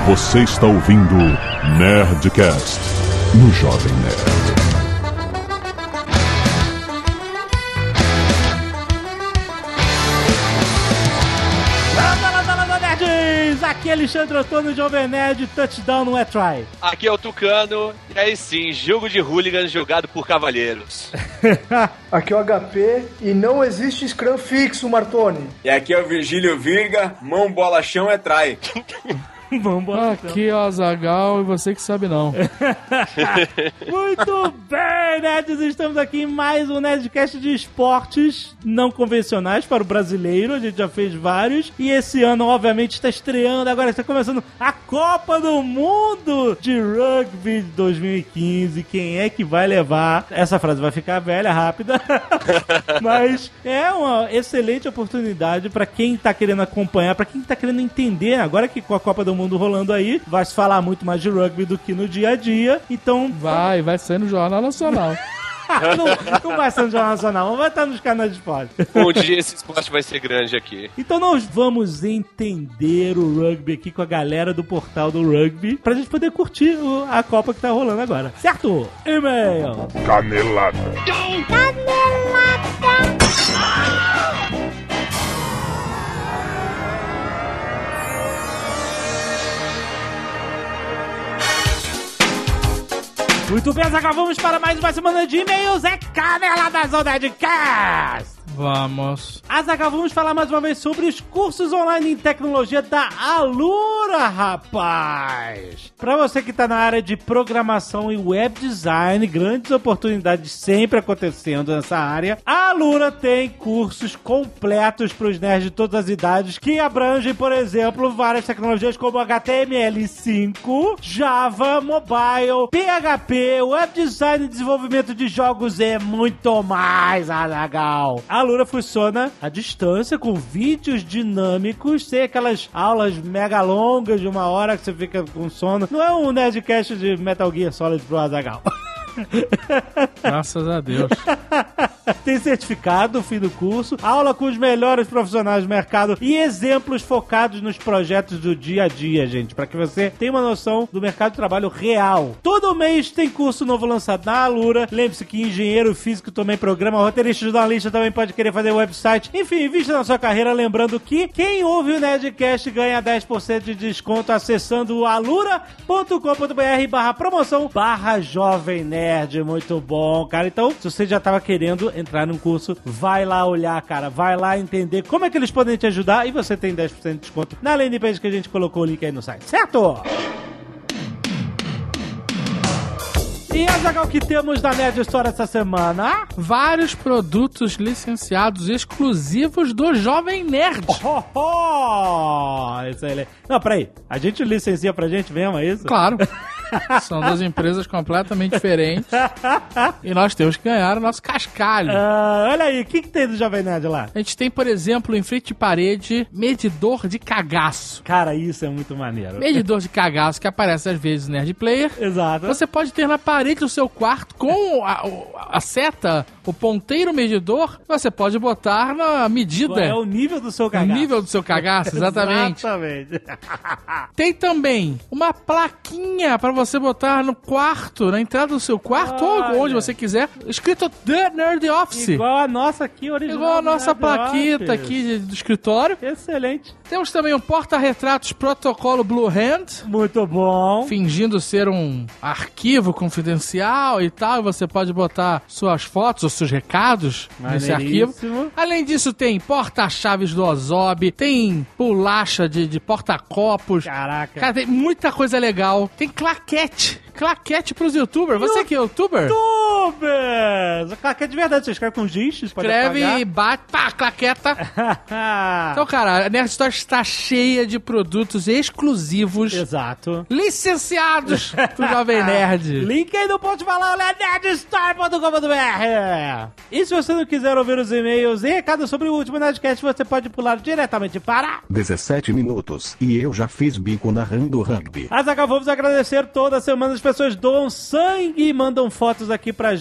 Você está ouvindo Nerdcast no Jovem Nerd. Aqui é Alexandre Ottoni, Jovem Nerd, touchdown não é try. Aqui é o Tucano, e aí sim, jogo de hooligans jogado por cavalheiros. Aqui é o HP e não existe scrum fixo, Martoni. E aqui é o Virgílio Virga, mão, bola, chão é try. Aqui é o Azaghal e você que sabe não. Muito bem, nerds, estamos aqui em mais um Nerdcast de esportes não convencionais para o brasileiro. A gente já fez vários e esse ano, obviamente, está estreando, agora está começando a Copa do Mundo de Rugby de 2015. Quem é que vai levar? Essa frase vai ficar velha, rápida, mas é uma excelente oportunidade para quem está querendo acompanhar, para quem está querendo entender. Agora que com a Copa do Mundo rolando aí, vai se falar muito mais de rugby do que no dia a dia, então... Vai ser no Jornal Nacional. não vai ser no Jornal Nacional, mas vai estar nos canais de esporte. Um dia esse esporte vai ser grande aqui. Então nós vamos entender o rugby aqui com a galera do portal do rugby, pra gente poder curtir a Copa que tá rolando agora. Certo? E-mail. Canelada. Muito bem, Azaghal, vamos para mais uma semana de e-mails. É Canelada do Nerdcast. Vamos. Azaghal, vamos falar mais uma vez sobre os cursos online em tecnologia da Alura, rapaz. Pra você que tá na área de programação e web design, grandes oportunidades sempre acontecendo nessa área. A Alura tem cursos completos pros nerds de todas as idades que abrangem, por exemplo, várias tecnologias como HTML5, Java, Mobile, PHP, web design e desenvolvimento de jogos e muito mais, Azaghal. A Alura funciona à distância, com vídeos dinâmicos, sem aquelas aulas mega longas de uma hora que você fica com sono. Não é um Nerdcast de Metal Gear Solid pro Azaghal. Graças a Deus. Tem certificado, fim do curso, aula com os melhores profissionais do mercado e exemplos focados nos projetos do dia a dia, gente, para que você tenha uma noção do mercado de trabalho real. Todo mês tem curso novo lançado na Alura. Lembre-se que engenheiro físico também programa, roteirista, jornalista também pode querer fazer website. Enfim, invista na sua carreira, lembrando que quem ouve o Nerdcast ganha 10% de desconto acessando alura.com.br/promoção/Jovem Nerd. Muito bom, cara. Então, se você já tava querendo entrar num curso, vai lá olhar, cara. Vai lá entender como é que eles podem te ajudar e você tem 10% de desconto na landing page que a gente colocou o link aí no site. Certo? E Azaghal, o que temos da Nerd Store essa semana? Vários produtos licenciados exclusivos do Jovem Nerd. Isso aí. Não, peraí. A gente licencia pra gente mesmo, é isso? Claro. São duas empresas completamente diferentes. E nós temos que ganhar o nosso cascalho. Olha aí, o que tem do Jovem Nerd lá? A gente tem, por exemplo, em frente de parede, medidor de cagaço. Cara, isso é muito maneiro. Medidor de cagaço que aparece às vezes no Nerd Player. Exato. Você pode ter na parede do seu quarto com a seta, o ponteiro medidor. Você pode botar na medida. É o nível do seu cagaço. O nível do seu cagaço, exatamente. Exatamente. Tem também uma plaquinha para você botar no quarto, na entrada do seu quarto, ou onde você quiser, escrito The Nerd Office. Igual a nossa aqui, original. Igual a nossa plaquita aqui do escritório. Excelente. Temos também um porta-retratos protocolo Blue Hand. Muito bom. Fingindo ser um arquivo confidencial e tal, e você pode botar suas fotos ou seus recados nesse arquivo. Além disso, tem porta-chaves do Ozob, tem bolacha de porta-copos. Caraca. Cara, tem muita coisa legal. Tem claquete. Claquete pros youtubers. Você que é youtuber? Youtubers! Claquete de verdade. Você escreve com giz? Escreve e bate, pá, claqueta. Então, cara, a Nerd Store está cheia de produtos exclusivos. Exato. Licenciados pro Jovem Nerd. Link aí no post de valor, nerdstore.com.br. E se você não quiser ouvir os e-mails e recados sobre o último Nerdcast, você pode pular diretamente para 17 minutos. E eu já fiz bico narrando rugby. Azaghal, vamos agradecer toda semana. As pessoas doam sangue e mandam fotos aqui pra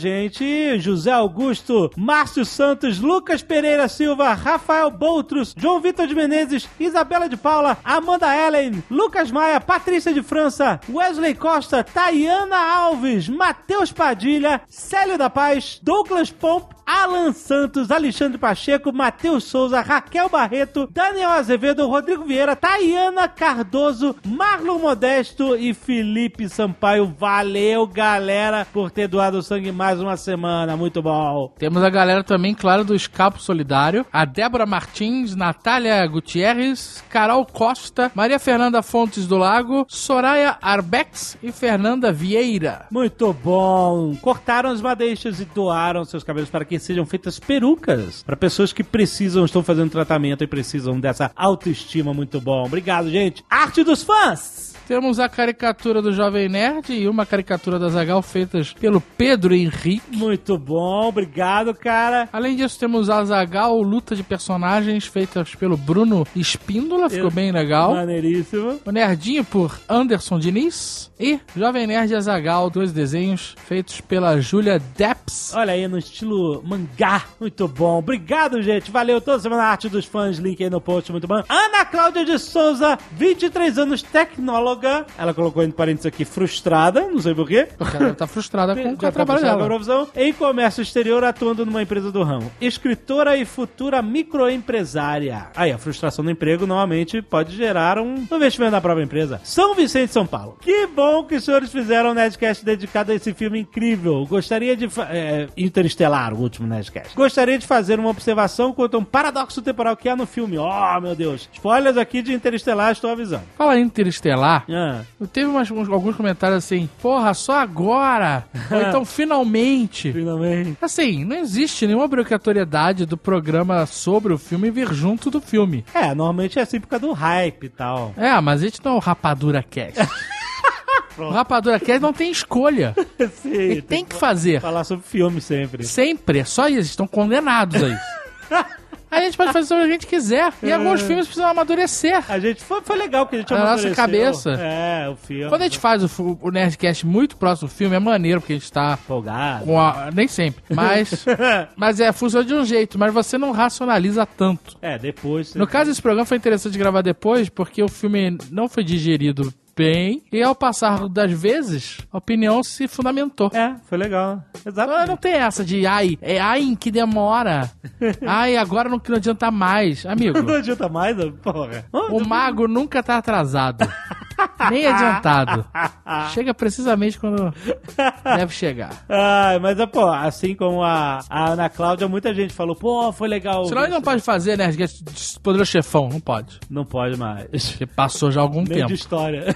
gente: José Augusto, Márcio Santos, Lucas Pereira Silva, Rafael Boutros, João Vitor de Menezes, Isabela de Paula, Amanda Ellen, Lucas Maia, Patrícia de França, Wesley Costa, Tayana Alves, Matheus Padilha, Célio da Paz, Douglas Pomp, Alan Santos, Alexandre Pacheco, Matheus Souza, Raquel Barreto, Daniel Azevedo, Rodrigo Vieira, Tayana Cardoso, Marlon Modesto e Felipe Sampaio. Valeu, galera, por ter doado sangue mais uma semana. Muito bom. Temos a galera também, claro, do Escapo Solidário. A Débora Martins, Natália Gutierrez, Carol Costa, Maria Fernanda Fontes do Lago, Soraya Arbex e Fernanda Vieira. Muito bom. Cortaram as madeixas e doaram seus cabelos para que sejam feitas perucas para pessoas que precisam, estão fazendo tratamento e precisam dessa autoestima. Muito bom. Obrigado, gente. Arte dos fãs. Temos a caricatura do Jovem Nerd e uma caricatura da Azaghal feitas pelo Pedro Henrique. Muito bom, obrigado, cara. Além disso, temos a Azaghal luta de personagens feitas pelo Bruno Espíndola, ficou bem legal. Maneiríssimo. O Nerdinho por Anderson Diniz e Jovem Nerd e Azaghal, 2 desenhos feitos pela Júlia Depps. Olha aí, no estilo mangá. Muito bom. Obrigado, gente. Valeu. Toda semana a Arte dos Fãs, link aí no post. Muito bom. Ana Cláudia de Souza, 23 anos, tecnóloga. Ela colocou entre parênteses aqui, frustrada, não sei porquê. Porque ela tá frustrada com o trabalho dela. Profissão, em comércio exterior, atuando numa empresa do ramo. Escritora e futura microempresária. Aí, a frustração do emprego, normalmente, pode gerar um investimento na própria empresa. São Vicente, São Paulo. Que bom que os senhores fizeram um Nerdcast dedicado a esse filme incrível. Gostaria de... Interestelar, o último Nerdcast. Gostaria de fazer uma observação quanto a um paradoxo temporal que há no filme. Oh, meu Deus. Spoilers aqui de Interestelar, estou avisando. Fala em Interestelar. Teve alguns comentários assim, porra, só agora? Ou então, finalmente. Finalmente. Assim, não existe nenhuma obrigatoriedade do programa sobre o filme vir junto do filme. Normalmente é assim por causa do hype e tal. Mas a gente não é o Rapadura Cast. O Rapadura Cast não tem escolha. Sim, ele tem que fazer. Falar sobre filme sempre. Sempre, é só isso, estão condenados a isso. A gente pode fazer sobre o que a gente quiser. E alguns filmes precisam amadurecer. A gente foi legal que a gente amadureceu. A nossa cabeça. O filme. Quando a gente faz o Nerdcast muito próximo do filme, é maneiro, porque a gente tá... Folgado. Nem sempre. Mas funciona de um jeito. Mas você não racionaliza tanto. Depois... No caso, esse programa foi interessante gravar depois, porque o filme não foi digerido bem, e ao passar das vezes, a opinião se fundamentou. Foi legal. Exatamente. Não tem essa de, em que demora. Agora não adianta mais. Amigo. Não adianta mais, porra. O mago nunca tá atrasado. Nem adiantado. Chega precisamente quando deve chegar. Mas, assim como a Ana Cláudia, muita gente falou, foi legal. Senão ele não pode fazer, né? Poderoso Chefão, não pode. Não pode mais. Porque passou já algum tempo. De história.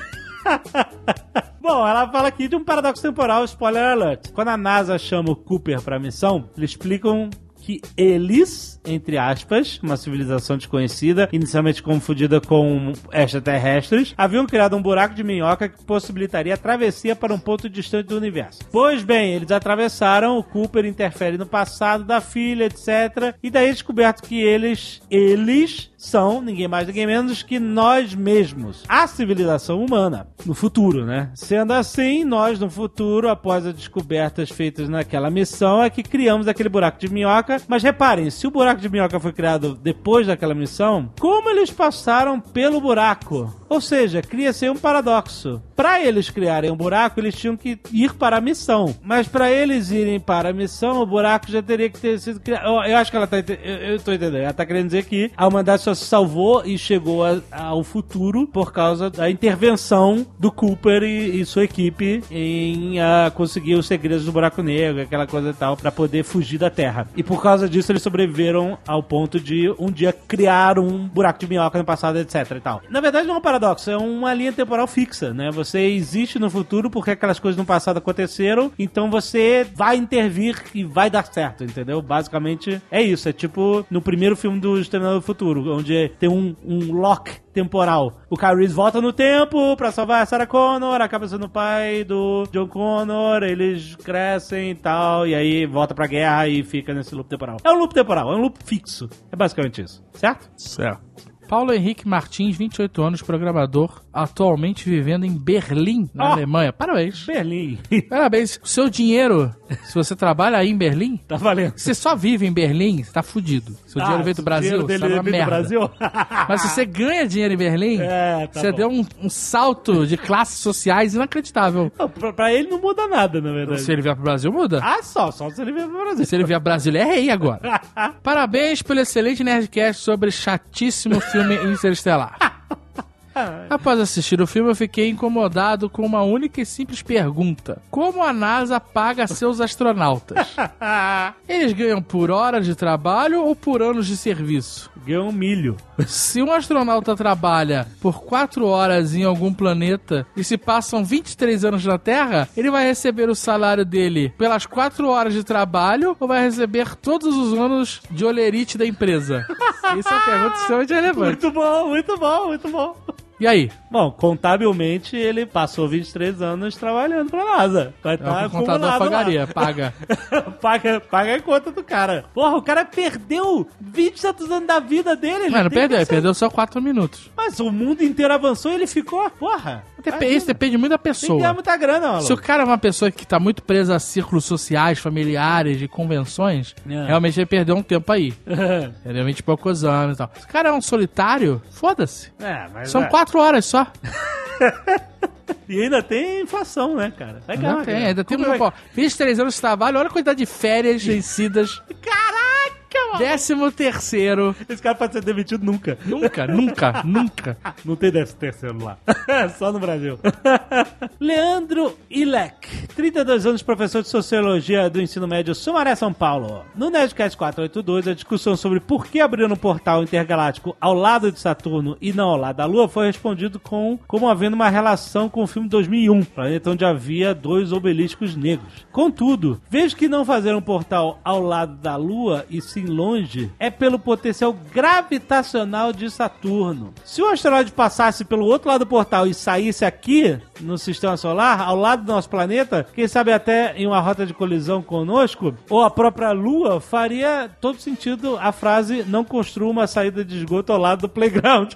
Bom, ela fala aqui de um paradoxo temporal, spoiler alert. Quando a NASA chama o Cooper pra missão, eles explicam que eles, entre aspas, uma civilização desconhecida, inicialmente confundida com extraterrestres, haviam criado um buraco de minhoca que possibilitaria a travessia para um ponto distante do universo. Pois bem, eles atravessaram, o Cooper interfere no passado da filha, etc. E daí é descoberto que eles são ninguém mais, ninguém menos que nós mesmos. A civilização humana, no futuro, né? Sendo assim, nós no futuro, após as descobertas feitas naquela missão, é que criamos aquele buraco de minhoca. Mas reparem, se o buraco de minhoca foi criado depois daquela missão, como eles passaram pelo buraco? Ou seja, cria-se um paradoxo. Para eles criarem um buraco, eles tinham que ir para a missão. Mas para eles irem para a missão, o buraco já teria que ter sido criado. Eu acho que ela tá... Eu tô entendendo. Ela tá querendo dizer que a humanidade só se salvou e chegou ao futuro por causa da intervenção do Cooper e sua equipe em conseguir os segredos do buraco negro, aquela coisa e tal, para poder fugir da Terra. E por causa disso, eles sobreviveram ao ponto de um dia criar um buraco de minhoca no passado, etc e tal. Na verdade, não é um paradoxo, é uma linha temporal fixa, né? Você existe no futuro porque aquelas coisas no passado aconteceram, então você vai intervir e vai dar certo, entendeu? Basicamente é isso, é tipo no primeiro filme do Exterminador do Futuro, onde tem um lock temporal. O Kyle Reese volta no tempo pra salvar a Sarah Connor, acaba sendo o pai do John Connor, eles crescem e tal, e aí volta pra guerra e fica nesse loop temporal. É um loop temporal, é um loop fixo. É basicamente isso, certo? Certo. Paulo Henrique Martins, 28 anos, programador, atualmente vivendo em Berlim, na Alemanha. Parabéns. Berlim. Parabéns. O seu dinheiro Se você trabalha aí em Berlim, Tá valendo. você só vive em Berlim, você tá fudido. Se o dinheiro veio do Brasil, você tá numa merda. Brasil? Mas se você ganha dinheiro em Berlim, você deu um salto de classes sociais inacreditável. Não, pra ele não muda nada, na verdade. Se ele vier pro Brasil, muda. Só se ele vier pro Brasil. Se ele vier pro Brasil, ele é rei agora. Parabéns pelo excelente Nerdcast sobre chatíssimo filme Interestelar. Após assistir o filme, eu fiquei incomodado com uma única e simples pergunta: como a NASA paga seus astronautas? Eles ganham por horas de trabalho ou por anos de serviço? Ganhou milho. Se um astronauta trabalha por 4 horas em algum planeta e se passam 23 anos na Terra, ele vai receber o salário dele pelas 4 horas de trabalho ou vai receber todos os anos de olerite da empresa? Isso é uma pergunta extremamente relevante. Muito bom, muito bom, muito bom. E aí? Bom, contabilmente ele passou 23 anos trabalhando pra NASA. Vai estar O contador pagaria, paga. paga a conta do cara. Porra, o cara perdeu 20 e tantos anos da vida dele. Não perdeu, ele perdeu só 4 minutos. Mas o mundo inteiro avançou e ele ficou, porra. Isso depende muito da Tem que pessoa. ganhar muita grana, maluco. Se o cara é uma pessoa que tá muito presa a círculos sociais, familiares, de convenções, realmente ele perdeu um tempo aí. Perdeu 20 e poucos anos e tal. Se o cara é um solitário, foda-se. Mas São 4 horas só. E ainda tem inflação, né, cara? Legal, ainda tem 23 anos de trabalho, olha a quantidade de férias vencidas. Caraca, mano! 13º. Esse cara pode ser demitido nunca. Nunca. Não tem 13º lá. Só no Brasil. Leandro Ilek, 32 anos, professor de Sociologia do Ensino Médio, Sumaré, São Paulo. No Nerdcast 482, a discussão sobre por que abrir um portal intergaláctico ao lado de Saturno e não ao lado da Lua foi respondido como havendo uma relação com o filme 2001, planeta onde havia 2 obeliscos negros. Contudo, vejo que não fazer um portal ao lado da Lua e sim longe é pelo potencial gravitacional de Saturno. Se o asteroide passasse pelo outro lado do portal e saísse aqui no sistema solar, ao lado do nosso planeta, quem sabe até em uma rota de colisão conosco, ou a própria Lua, faria todo sentido a frase: não construa uma saída de esgoto ao lado do playground.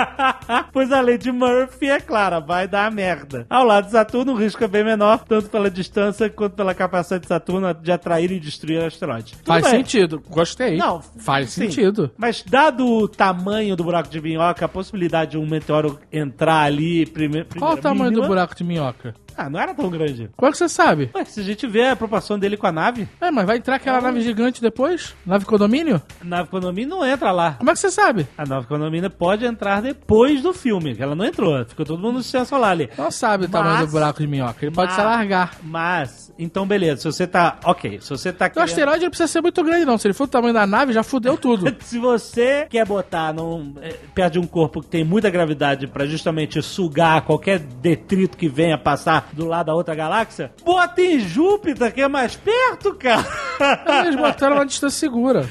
Pois a lei de Murphy é clara, vai dar merda. Ao lado de Saturno, o risco é bem menor, tanto pela distância quanto pela capacidade de Saturno de atrair e destruir asteroides. Faz sentido, gostei. Não, faz sim, sentido. Mas dado o tamanho do buraco de minhoca, a possibilidade de um meteoro entrar ali primeiro. Qual o tamanho do buraco de minhoca? Não era tão grande. Como é que você sabe? Ué, se a gente vê a proporção dele com a nave... Mas vai entrar aquela nave gigante depois? Nave condomínio? A nave condomínio não entra lá. Como é que você sabe? A nave condomínio pode entrar depois do filme, que ela não entrou. Ficou todo mundo no sistema solar ali. Não sabe o tamanho do buraco de minhoca. Ele pode se alargar. Mas, então beleza. Se você tá... Ok, se você tá querendo... O asteroide não precisa ser muito grande, não. Se ele for o tamanho da nave, já fudeu tudo. Se você quer botar perto de um corpo que tem muita gravidade pra justamente sugar qualquer detrito que venha passar do lado da outra galáxia, bota em Júpiter, que é mais perto, cara. Eles botaram uma distância segura.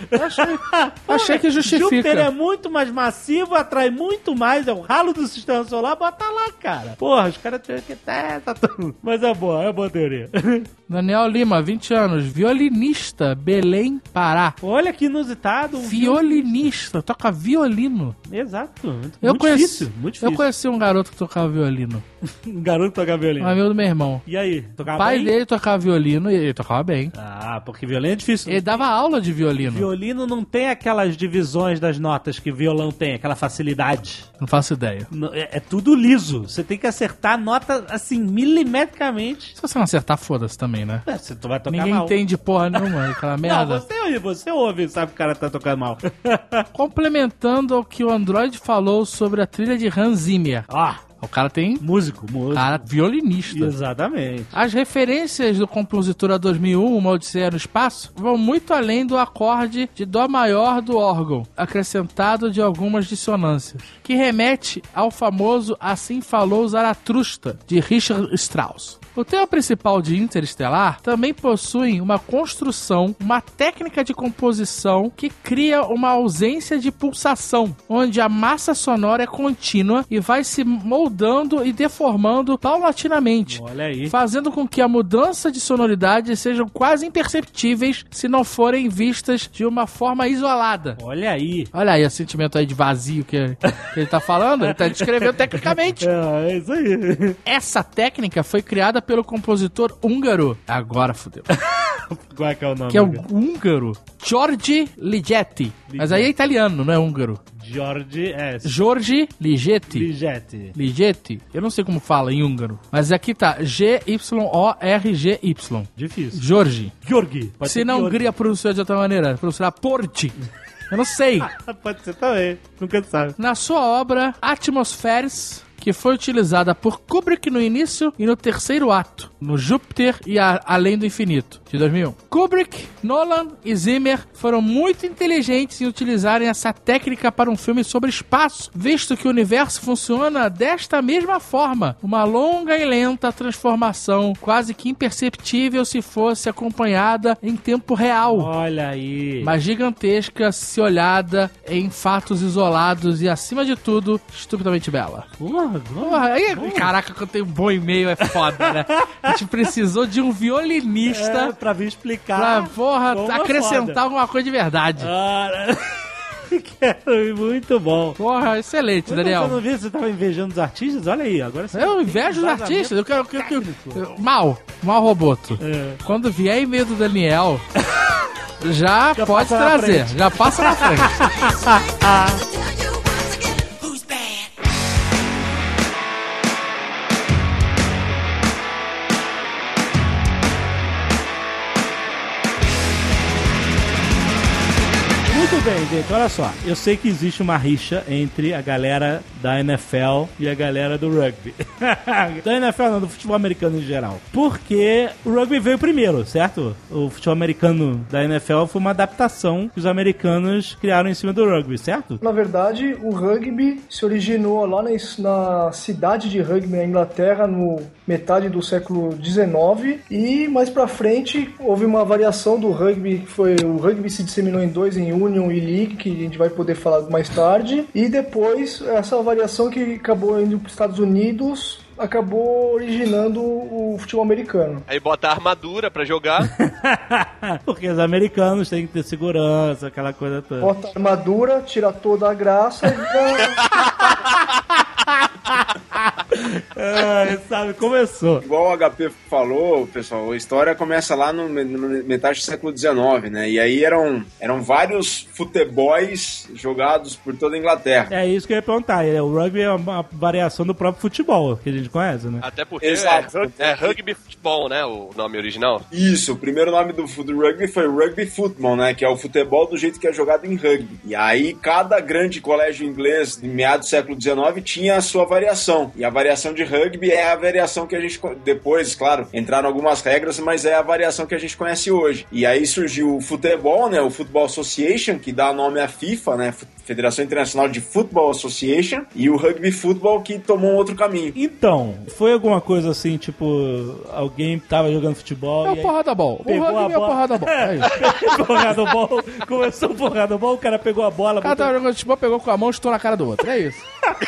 Achei que justifica. Júpiter é muito mais massivo, atrai muito mais, é o ralo do sistema solar, bota lá, cara. Porra, os caras têm que... Tá tudo. Mas é boa teoria. Daniel Lima, 20 anos, violinista, Belém, Pará. Olha que inusitado. Violinista, toca violino. Exato. Muito difícil. Eu conheci um garoto que tocava violino. Um garoto que tocava violino. Um amigo do meu irmão. E aí, tocava bem? O pai bem? dele tocava violino e ele tocava bem. Porque violino é difícil. Ele dava aula de violino. Violino não tem aquelas divisões das notas que violão tem, aquela facilidade. Não faço ideia. É tudo liso. Você tem que acertar a nota, assim, milimetricamente. Se você não acertar, foda-se também, né? Você vai tocar Ninguém mal. entende porra nenhuma, aquela merda. Não, você ouve e sabe que o cara tá tocando mal. Complementando ao que o Android falou sobre a trilha de Hans Zimmer. O cara tem... Músico. Cara violinista. Exatamente. As referências do compositor a 2001, Uma Odisseia no Espaço, vão muito além do acorde de Dó maior do órgão, acrescentado de algumas dissonâncias, que remete ao famoso Assim Falou Zaratrusta, de Richard Strauss. O tema principal de Interestelar também possui uma construção, uma técnica de composição que cria uma ausência de pulsação, onde a massa sonora é contínua e vai se moldando e deformando paulatinamente. Olha aí. Fazendo com que a mudança de sonoridade sejam quase imperceptíveis se não forem vistas de uma forma isolada. Olha aí. Olha aí o sentimento aí de vazio que ele tá falando, ele tá descrevendo tecnicamente. É isso aí. Essa técnica foi criada pelo compositor húngaro. Agora fudeu. Qual é que é o nome? Que é o húngaro Jorge Ligeti. Mas aí é italiano, não é húngaro. Jorge Ligeti. Ligeti. Eu não sei como fala em húngaro. Mas aqui tá G-Y-O-R-G-Y. Difícil. Jorge. Se na Hungria pronunciar de outra maneira, pronunciar Porti. Eu não sei. Pode ser também. Nunca sabe. Na sua obra Atmospheres, que foi utilizada por Kubrick no início e no terceiro ato, no Júpiter e Além do Infinito, de 2001. Kubrick, Nolan e Zimmer foram muito inteligentes em utilizarem essa técnica para um filme sobre espaço, visto que o universo funciona desta mesma forma, uma longa e lenta transformação, quase que imperceptível se fosse acompanhada em tempo real. Olha aí. Mas gigantesca se olhada em fatos isolados e, acima de tudo, estupidamente bela. Porra, aí, caraca, que eu tenho um bom e-mail, é foda, né? A gente precisou de um violinista pra vir explicar. Pra, acrescentar alguma coisa de verdade. Muito bom. Porra, excelente, Daniel. Você não viu? Você tava invejando os artistas? Olha aí, agora você... Eu invejo os artistas. Eu quero... Mal Roboto. Quando vier e-mail do Daniel, já pode trazer. Já passa na frente. Muito bem, gente, olha só. Eu sei que existe uma rixa entre a galera da NFL e a galera do rugby. Da NFL não, do futebol americano em geral. Porque o rugby veio primeiro, certo? O futebol americano da NFL foi uma adaptação que os americanos criaram em cima do rugby, certo? Na verdade, o rugby se originou lá na cidade de rugby na Inglaterra, no metade do século XIX, e mais pra frente houve uma variação do rugby, que foi o rugby se disseminou em dois, em Union e League, que a gente vai poder falar mais tarde, e depois essa variação que acabou indo para os Estados Unidos acabou originando o futebol americano. Aí bota a armadura pra jogar. Porque os americanos têm que ter segurança, aquela coisa toda. Bota a armadura, tira toda a graça e sabe, começou. Igual o HP falou, pessoal, a história começa lá no metade do século XIX, né? E aí eram vários futebols jogados por toda a Inglaterra. É isso que eu ia perguntar. O rugby é uma variação do próprio futebol, que a gente conhece, né? Até porque é rugby futebol, né? O nome original. Isso, o primeiro nome do rugby foi rugby football, né? Que é o futebol do jeito que é jogado em rugby. E aí cada grande colégio inglês, em meados do século XIX, tinha a sua variação. E a variação de rugby é a variação que a gente... Depois, claro, entraram algumas regras, mas é a variação que a gente conhece hoje. E aí surgiu o futebol, né? O Football Association, que dá nome à FIFA, né? Federação Internacional de Football Association, e o Rugby Football, que tomou um outro caminho. Então, foi alguma coisa assim, tipo, alguém tava jogando futebol é o porrada ball. O rugby é o porrada ball. É isso. Porrada ball. Começou o porrada ball, o cara pegou a bola. O cara tava jogando futebol, pegou com a mão e estou na cara do outro. É isso.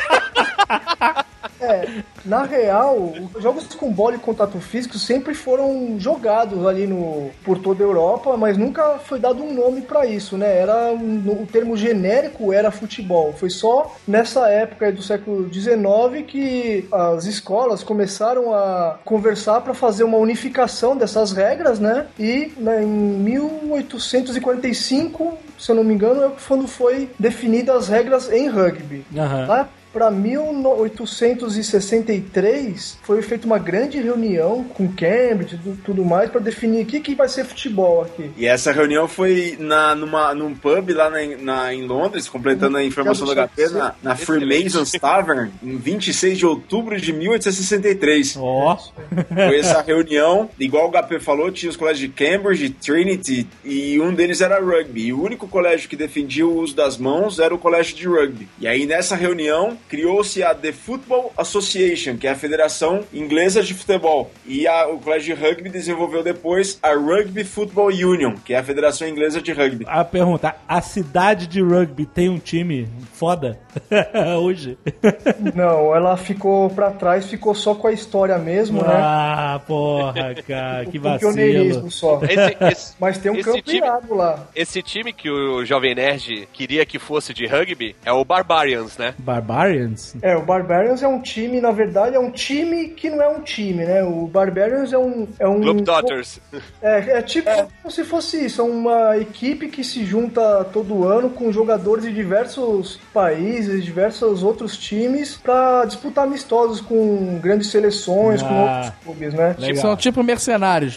Na real, jogos com bola e contato físico sempre foram jogados ali por toda a Europa, mas nunca foi dado um nome pra isso, né? O termo genérico era futebol. Foi só nessa época aí do século XIX que as escolas começaram a conversar para fazer uma unificação dessas regras, né? E em 1845, se eu não me engano, é quando foi definidas as regras em rugby. Tá? Para 1863, foi feita uma grande reunião com Cambridge e tudo mais para definir o que vai ser futebol aqui. E essa reunião foi num pub lá em Londres, completando a informação do HP, na Freemasons Tavern, em 26 de outubro de 1863. Foi essa reunião, igual o HP falou, tinha os colégios de Cambridge, Trinity, e um deles era rugby. E o único colégio que defendia o uso das mãos era o colégio de rugby. E aí nessa reunião, criou-se a The Football Association, que é a Federação Inglesa de Futebol. E o Colégio de Rugby desenvolveu depois a Rugby Football Union, que é a Federação Inglesa de Rugby. A pergunta, a cidade de rugby tem um time foda hoje? Não, ela ficou pra trás, ficou só com a história mesmo, né? Ah, porra, cara, que vacilo. Pioneirismo só. Mas tem um campeonato lá. Esse time que o Jovem Nerd queria que fosse de rugby é o Barbarians, né? Barbarians? Barbarians? O Barbarians é um time, na verdade, é um time que não é um time, né? O Barbarians é um Globetrotters. É tipo como se fosse isso, é uma equipe que se junta todo ano com jogadores de diversos países, diversos outros times pra disputar amistosos com grandes seleções, com outros clubes, né? São tipo mercenários.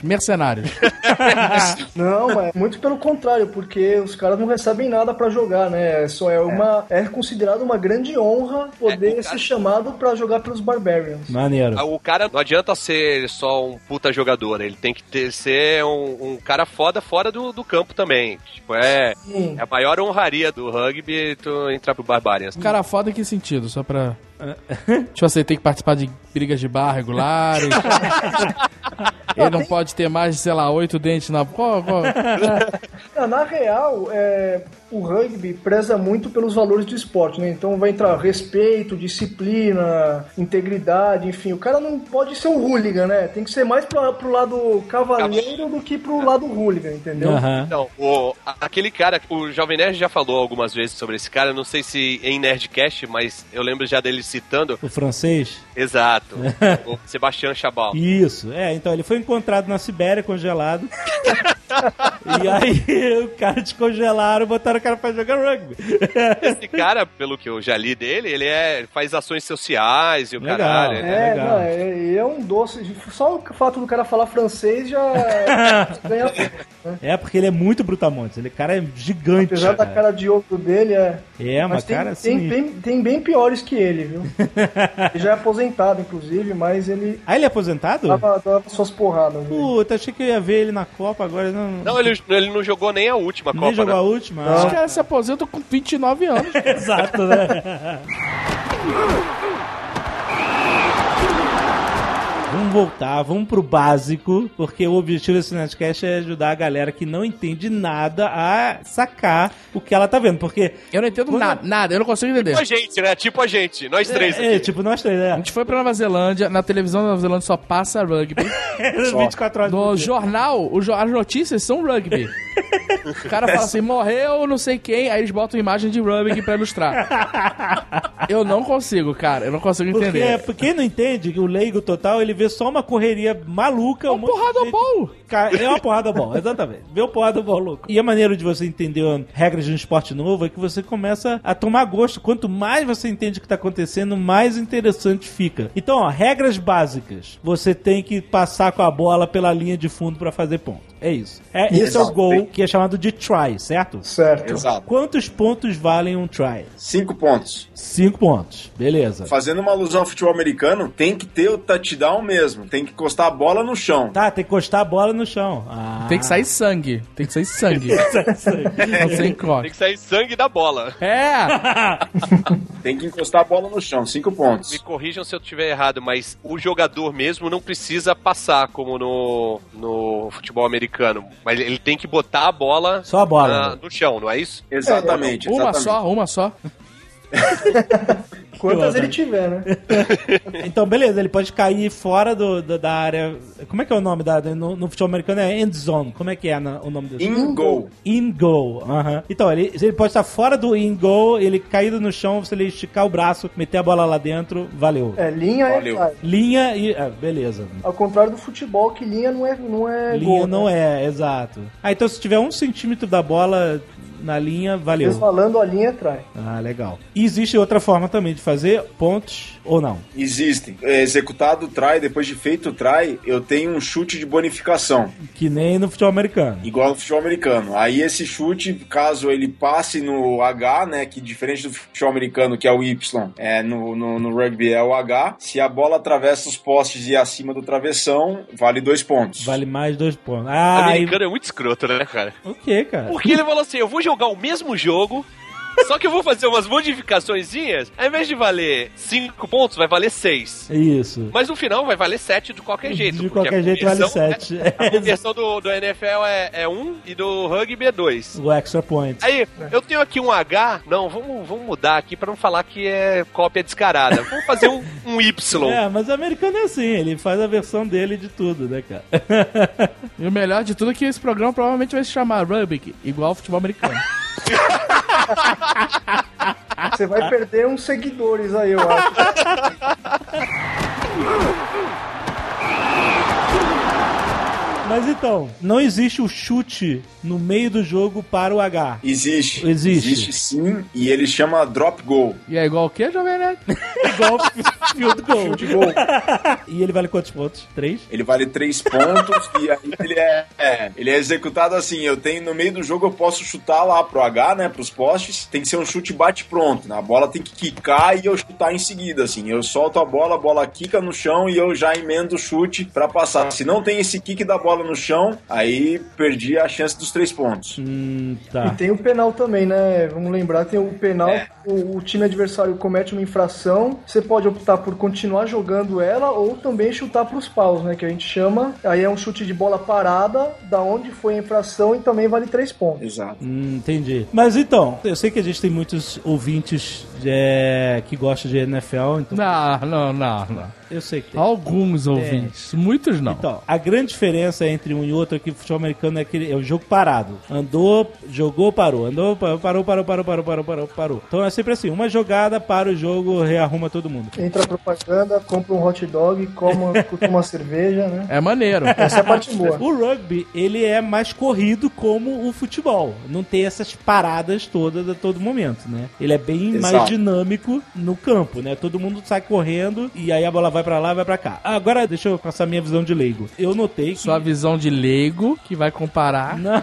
Não, é muito pelo contrário, porque os caras não recebem nada pra jogar, né? É considerado uma grande honra poder ser chamado pra jogar pelos Barbarians. Maneiro. O cara não adianta ser só um puta jogador, ele tem que ser um cara foda fora do campo também. Tipo, é a maior honraria do rugby tu entrar pro Barbarians. Cara foda em que sentido? Só pra... Tipo assim, tem que participar de brigas de bar regulares. Ele não pode ter mais de, sei lá, 8 dentes na... Na real, o rugby preza muito pelos valores do esporte, né? Então vai entrar respeito, disciplina, integridade, enfim. O cara não pode ser um hooligan, né? Tem que ser mais pro lado cavalheiro do que pro lado hooligan, entendeu? Não, aquele cara, o Jovem Nerd já falou algumas vezes sobre esse cara, não sei se em Nerdcast, mas eu lembro já dele citando... O francês? Exato. O Sebastião Chabal. Isso, então ele foi encontrado na Sibéria congelado. E aí o cara descongelaram e botaram o cara pra jogar rugby. Esse cara, pelo que eu já li dele, ele faz ações sociais e o legal, caralho. legal. É um doce. Só o fato do cara falar francês já ganha tudo, né? Porque ele é muito brutamontes. Ele cara é gigante. Apesar da cara de ouro dele, mas cara assim. Tem bem piores que ele, viu? Ele já é aposentado, inclusive, mas ele... Ah, ele é aposentado? Dava suas porradas. Puta, achei que eu ia ver ele na Copa, agora não... Não, ele não jogou nem a última Copa, nem jogou né? a última? Os caras se aposentam com 29 anos. Exato, né? Vamos voltar, vamos pro básico, porque o objetivo desse Nerdcast é ajudar a galera que não entende nada a sacar o que ela tá vendo, porque... Eu não entendo nada, eu não consigo entender. Tipo a gente, né? Tipo a gente, nós três aqui. Tipo nós três, A gente foi pra Nova Zelândia, na televisão da Nova Zelândia só passa rugby. 24 horas no jornal, as notícias são rugby. O cara fala assim, morreu não sei quem, aí eles botam imagem de rugby pra ilustrar. Eu não consigo, cara, eu não consigo entender. Porque quem não entende, o leigo total, ele vê só uma correria maluca. É uma porrada bom. É uma porrada bom, exatamente. Vê uma porrada bom, louco. E a maneira de você entender regras de um esporte novo é que você começa a tomar gosto. Quanto mais você entende o que tá acontecendo, mais interessante fica. Então, regras básicas. Você tem que passar com a bola pela linha de fundo pra fazer ponto. É isso. Esse é o gol, que é chamado de try, certo? Certo. Exato. Quantos pontos valem um try? 5 pontos. 5 pontos. Beleza. Fazendo uma alusão ao futebol americano, tem que ter o touchdown mesmo. Tem que encostar a bola no chão. Tá, tem que encostar a bola no chão. Tem que sair sangue. Não sem corte. Tem que sair sangue da bola. Tem que encostar a bola no chão. 5 pontos. Me corrijam se eu estiver errado, mas o jogador mesmo não precisa passar como no futebol americano. Mas ele tem que botar a bola, só a bola no chão, não é isso? Exatamente. Uma só. Quantas ele tiver, né? Então, beleza, ele pode cair fora da área. Como é que é o nome no futebol americano? É end zone. Como é que é o nome desse? In goal. In goal. Então, ele pode estar fora do in goal, ele caído no chão, se ele esticar o braço, meter a bola lá dentro, valeu. Linha valeu. Linha e... beleza. Ao contrário do futebol, que linha não é linha gol, não né? Exato. Então, se tiver 1 centímetro da bola na linha, valeu. Resvalando a linha, trai. Legal. E existe outra forma também de fazer pontos ou não? Existem. Executado o try, depois de feito o try, eu tenho um chute de bonificação. Que nem no futebol americano. Igual no futebol americano. Aí esse chute, caso ele passe no H, né, que diferente do futebol americano, que é o Y, no rugby é o H, se a bola atravessa os postes e acima do travessão, vale 2 pontos. Vale mais 2 pontos. O americano é muito escroto, né, cara? O quê, cara? Porque ele falou assim, eu vou jogar o mesmo jogo, só que eu vou fazer umas modificaçõezinhas. Ao invés de valer 5 pontos, vai valer 6. Isso. Mas no final vai valer 7 de qualquer jeito. De qualquer jeito vale 7. A conversão do NFL é 1 e do rugby é 2. O extra point. Aí, eu tenho aqui um H. Não, vamos mudar aqui pra não falar que é cópia descarada. Vamos fazer um Y. Mas o americano é assim, ele faz a versão dele de tudo, né, cara? E o melhor de tudo é que esse programa provavelmente vai se chamar Rugby, igual ao futebol americano. Você vai perder uns seguidores aí, eu acho. Mas então, não existe o chute no meio do jogo para o H. Existe. Existe sim, e ele chama drop goal. E é igual o quê, Jovem Nerd? Igual field goal. Field goal. E ele vale quantos pontos? 3? Ele vale 3 pontos e aí ele é executado assim, eu tenho no meio do jogo eu posso chutar lá pro H, né, pros postes, tem que ser um chute bate-pronto, né? A bola tem que quicar e eu chutar em seguida, assim, eu solto a bola quica no chão e eu já emendo o chute pra passar. Se não tem esse kick da bola no chão, aí perdi a chance dos 3 pontos. Tá. E tem o penal também, né? Vamos lembrar, tem o penal, o time adversário comete uma infração, você pode optar por continuar jogando ela ou também chutar pros paus, né? Que a gente chama, aí é um chute de bola parada, da onde foi a infração e também vale 3 pontos. Exato. Entendi. Mas então, eu sei que a gente tem muitos ouvintes que gostam de NFL, então... Não. Eu sei que tem. Alguns ouvintes, muitos não. Então, a grande diferença entre um e outro é que o futebol americano é o jogo parado. Andou, jogou, parou. Andou, parou. Então é sempre assim, uma jogada, para o jogo, rearruma todo mundo. Entra a propaganda, compra um hot dog, toma uma cerveja, né? É maneiro. Essa é a parte boa. O rugby, ele é mais corrido como o futebol. Não tem essas paradas todas a todo momento, né? Ele é bem mais dinâmico no campo, né? Todo mundo sai correndo e aí a bola vai pra lá, vai pra cá. Agora, deixa eu passar minha visão de leigo. Eu notei que... Sua visão de leigo, que vai comparar... Não!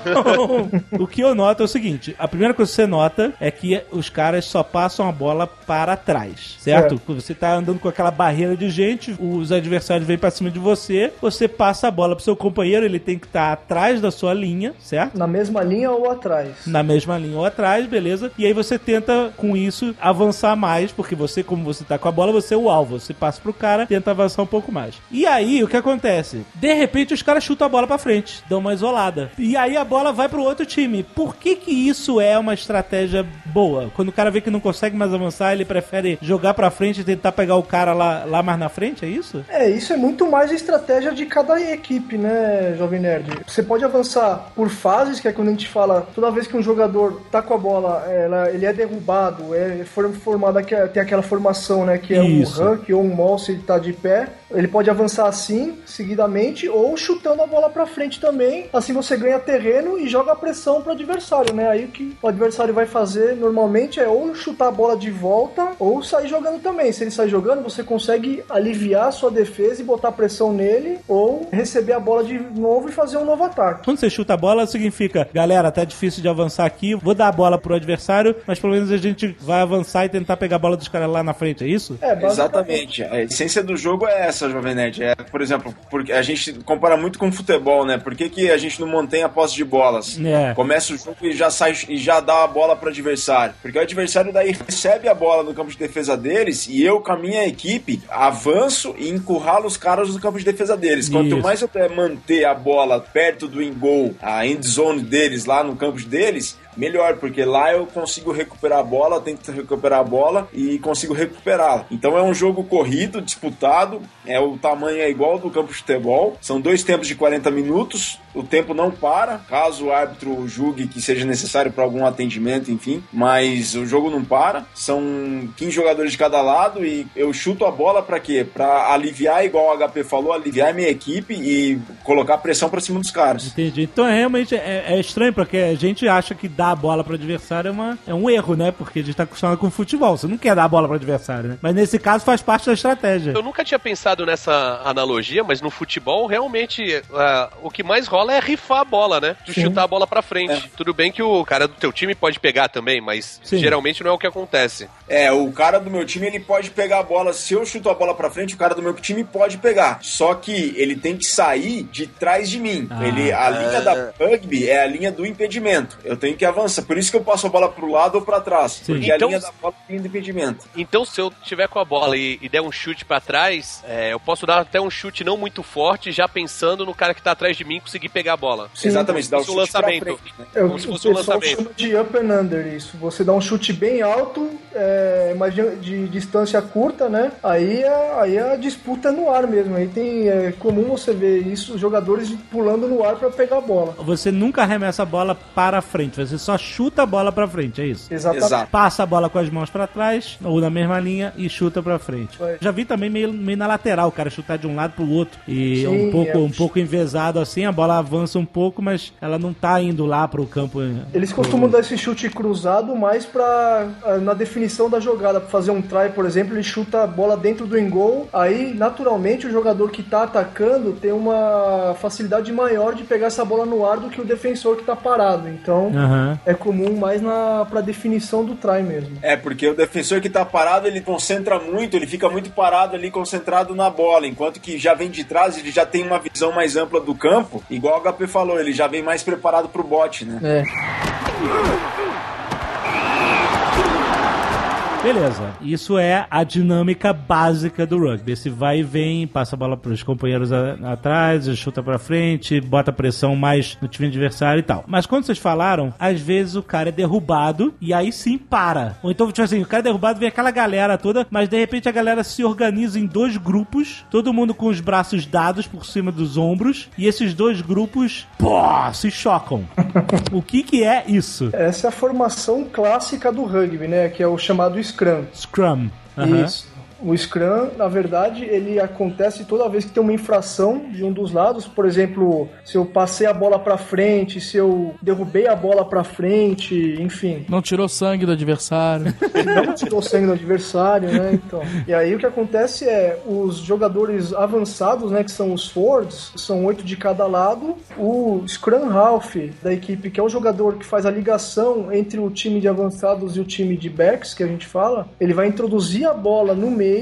O que eu noto é o seguinte, a primeira coisa que você nota é que os caras só passam a bola para trás, certo? Você tá andando com aquela barreira de gente, os adversários vêm pra cima de você, você passa a bola pro seu companheiro, ele tem que estar atrás da sua linha, certo? Na mesma linha ou atrás? Na mesma linha ou atrás, beleza? E aí você tenta, com isso, avançar mais, porque você, como você tá com a bola, você é o alvo. Você passa pro cara, tenta avançar um pouco mais. E aí, o que acontece? De repente, os caras chutam a bola pra frente, dão uma isolada. E aí, a bola vai pro outro time. Por que isso é uma estratégia boa? Quando o cara vê que não consegue mais avançar, ele prefere jogar pra frente e tentar pegar o cara lá mais na frente, é isso? Isso é muito mais a estratégia de cada equipe, né, Jovem Nerd? Você pode avançar por fases, que é quando a gente fala, toda vez que um jogador tá com a bola, ele é derrubado, formada, tem aquela formação, né, que é isso. Um huck ou um maul, se ele tá de pé. Ele pode avançar assim, seguidamente, ou chutando a bola pra frente também. Assim você ganha terreno e joga a pressão pro adversário, né? Aí o que o adversário vai fazer normalmente é ou chutar a bola de volta ou sair jogando também. Se ele sair jogando, você consegue aliviar a sua defesa e botar pressão nele, ou receber a bola de novo e fazer um novo ataque. Quando você chuta a bola, significa, galera, tá difícil de avançar aqui, vou dar a bola pro adversário, mas pelo menos a gente vai avançar e tentar pegar a bola dos caras lá na frente, é isso? Exatamente. A essência do jogo é essa, Jovem Nerd. Por exemplo, porque a gente compara muito com o futebol, né? Por que a gente não mantém a posse de bolas? Começa o jogo e já sai e já dá a bola pro adversário. Porque o adversário daí recebe a bola no campo de defesa deles e eu, com a minha equipe, avanço e encurralo os caras no campo de defesa deles. Quanto mais eu puder manter a bola perto do in-goal, a end zone deles, lá no campo deles, melhor, porque lá eu consigo recuperar a bola, tento recuperar a bola e consigo recuperá-la. Então é um jogo corrido, disputado, o tamanho é igual ao do campo de futebol, são 2 tempos de 40 minutos, o tempo não para, caso o árbitro julgue que seja necessário para algum atendimento, enfim, mas o jogo não para, são 15 jogadores de cada lado e eu chuto a bola para quê? Para aliviar, igual o HP falou, aliviar a minha equipe e colocar pressão para cima dos caras. Entendi. Então realmente é estranho, porque a gente acha que dar a bola pro adversário é um erro, né? Porque a gente tá acostumado com futebol, você não quer dar a bola pro adversário, né? Mas nesse caso faz parte da estratégia. Eu nunca tinha pensado nessa analogia, mas no futebol realmente o que mais rola é rifar a bola, né? De chutar a bola pra frente. Tudo bem que o cara do teu time pode pegar também, mas geralmente não é o que acontece. O cara do meu time, ele pode pegar a bola, se eu chuto a bola pra frente, o cara do meu time pode pegar. Só que ele tem que sair de trás de mim. A linha da rugby é a linha do impedimento. Eu tenho que avançar. Por isso que eu passo a bola pro lado ou pra trás. Porque então, a linha da bola é a linha do impedimento. Então, se eu tiver com a bola e der um chute pra trás, eu posso dar até um chute não muito forte, já pensando no cara que tá atrás de mim conseguir pegar a bola. Sim, exatamente, dá um lançamento. Frente, né? Como se fosse um lançamento. Chama de up and under isso. Você dá um chute bem alto, mas de distância curta, né? Aí a disputa é no ar mesmo. Aí é comum você ver isso, os jogadores pulando no ar pra pegar a bola. Você nunca arremessa a bola para frente, você só chuta a bola pra frente, é isso? Exatamente. Exato. Passa a bola com as mãos pra trás, ou na mesma linha, e chuta pra frente. Já vi também meio na lateral, o cara chutar de um lado pro outro. E Sim, um pouco envezado assim, a bola avança um pouco, mas ela não tá indo lá pro campo. Eles costumam dar esse chute cruzado mais na definição da jogada. Pra fazer um try, por exemplo, ele chuta a bola dentro do in-goal. Aí, naturalmente, o jogador que tá atacando tem uma facilidade maior de pegar essa bola no ar do que o defensor que tá parado. Então, é comum mais pra definição do try mesmo. É, porque o defensor que tá parado, ele concentra muito, ele fica muito parado ali, concentrado na bola, enquanto que já vem de trás, ele já tem uma visão mais ampla do campo, igual o HP falou, ele já vem mais preparado pro bote, né? Beleza, isso é a dinâmica básica do rugby. Esse vai e vem, passa a bola pros companheiros atrás, chuta pra frente, bota pressão mais no time adversário e tal. Mas quando vocês falaram, às vezes o cara é derrubado e aí sim para. Ou então, tipo assim, o cara é derrubado, vem aquela galera toda, mas de repente a galera se organiza em 2 grupos, todo mundo com os braços dados por cima dos ombros, e esses 2 grupos, se chocam. O que é isso? Essa é a formação clássica do rugby, né? Que é o chamado Scrum. Isso. O Scrum, na verdade, ele acontece toda vez que tem uma infração de um dos lados. Por exemplo, se eu passei a bola pra frente, se eu derrubei a bola pra frente, enfim. Não tirou sangue do adversário. Não tirou sangue do adversário, né? Então. E aí o que acontece é, os jogadores avançados, né, que são os forwards, são 8 de cada lado. O Scrum Half da equipe, que é o jogador que faz a ligação entre o time de avançados e o time de backs, que a gente fala, ele vai introduzir a bola no meio.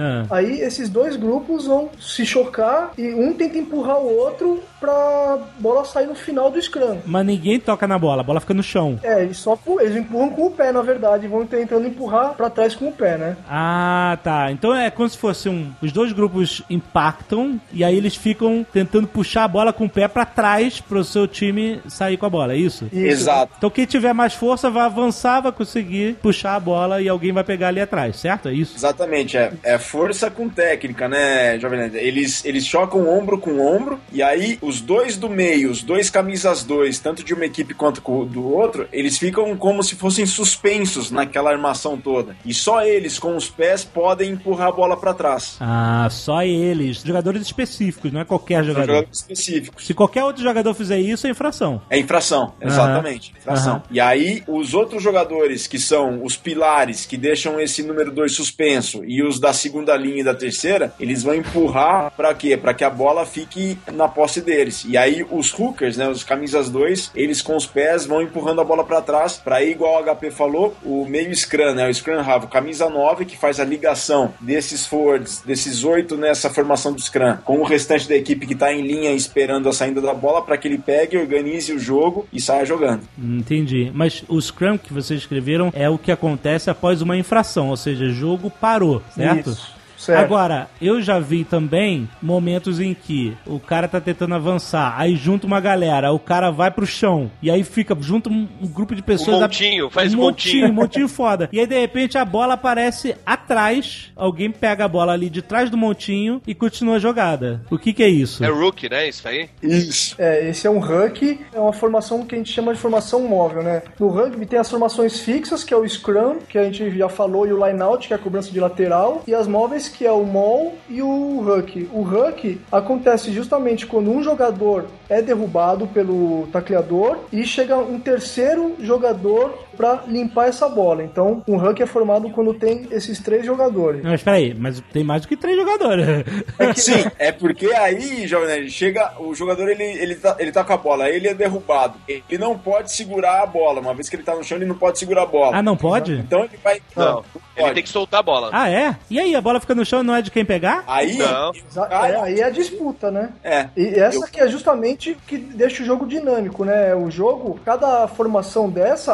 Aí esses 2 grupos vão se chocar e um tenta empurrar o outro pra bola sair no final do scrum. Mas ninguém toca na bola, a bola fica no chão. Eles empurram com o pé, na verdade, e vão tentando empurrar pra trás com o pé, né? Ah, tá. Então é como se fosse os 2 grupos impactam e aí eles ficam tentando puxar a bola com o pé pra trás pro seu time sair com a bola, é isso? Exato. Então quem tiver mais força vai avançar, vai conseguir puxar a bola e alguém vai pegar ali atrás, certo? É isso? Exatamente, é força com técnica, né, Jovem Nerd? Eles chocam ombro com ombro, e aí os 2 do meio, os 2 camisas 2, tanto de uma equipe quanto do outro, eles ficam como se fossem suspensos naquela armação toda. E só eles, com os pés, podem empurrar a bola pra trás. Ah, só eles. Jogadores específicos, não é qualquer jogador. Jogadores específicos. Se qualquer outro jogador fizer isso, é infração. É infração, exatamente. Infração. E aí, os outros jogadores, que são os pilares, que deixam esse número 2 suspenso, e os da segunda linha e da terceira, eles vão empurrar pra quê? Pra que a bola fique na posse deles. E aí os hookers, né, os camisas 2, eles com os pés vão empurrando a bola pra trás, pra ir, igual o HP falou, o meio scrum, né, o scrum half, camisa 9, que faz a ligação desses forwards, desses 8 nessa formação do scrum, com o restante da equipe que tá em linha esperando a saída da bola pra que ele pegue, organize o jogo e saia jogando. Entendi. Mas o scrum que vocês escreveram é o que acontece após uma infração, ou seja, o jogo parou, certo? Isso. Certo. Agora, eu já vi também momentos em que o cara tá tentando avançar, aí junta uma galera, o cara vai pro chão, e aí fica junto um grupo de pessoas... Faz um montinho. Um montinho foda. E aí, de repente, a bola aparece atrás, alguém pega a bola ali de trás do montinho e continua a jogada. O que é isso? É rookie, né? Isso aí? Isso. Esse é um ruck, é uma formação que a gente chama de formação móvel, né? No rugby tem as formações fixas, que é o scrum, que a gente já falou, e o line-out, que é a cobrança de lateral, e as móveis, que é o maul e o ruck. O ruck acontece justamente quando um jogador é derrubado pelo tacleador e chega um terceiro jogador pra limpar essa bola. Então, um ruck é formado quando tem esses 3 jogadores. Mas peraí, mas tem mais do que 3 jogadores. Sim, é porque aí, Jovem Nerd, chega o jogador, ele tá com a bola, aí ele é derrubado. Ele não pode segurar a bola. Uma vez que ele tá no chão, ele não pode segurar a bola. Ah, não pode? Então ele vai... Não ele tem que soltar a bola. Ah, é? E aí, a bola fica no chão e não é de quem pegar? Aí... Não. Aí é a disputa, né? E essa que é justamente que deixa o jogo dinâmico, né? O jogo, cada formação dessa é uma disputa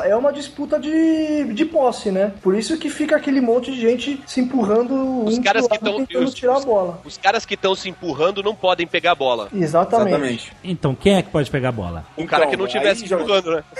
disputa de posse, né? Por isso que fica aquele monte de gente se empurrando os caras que estão tentando tirar a bola. Os caras que estão se empurrando não podem pegar a bola. Exatamente. Então, quem é que pode pegar a bola? Um cara que não estivesse empurrando, né?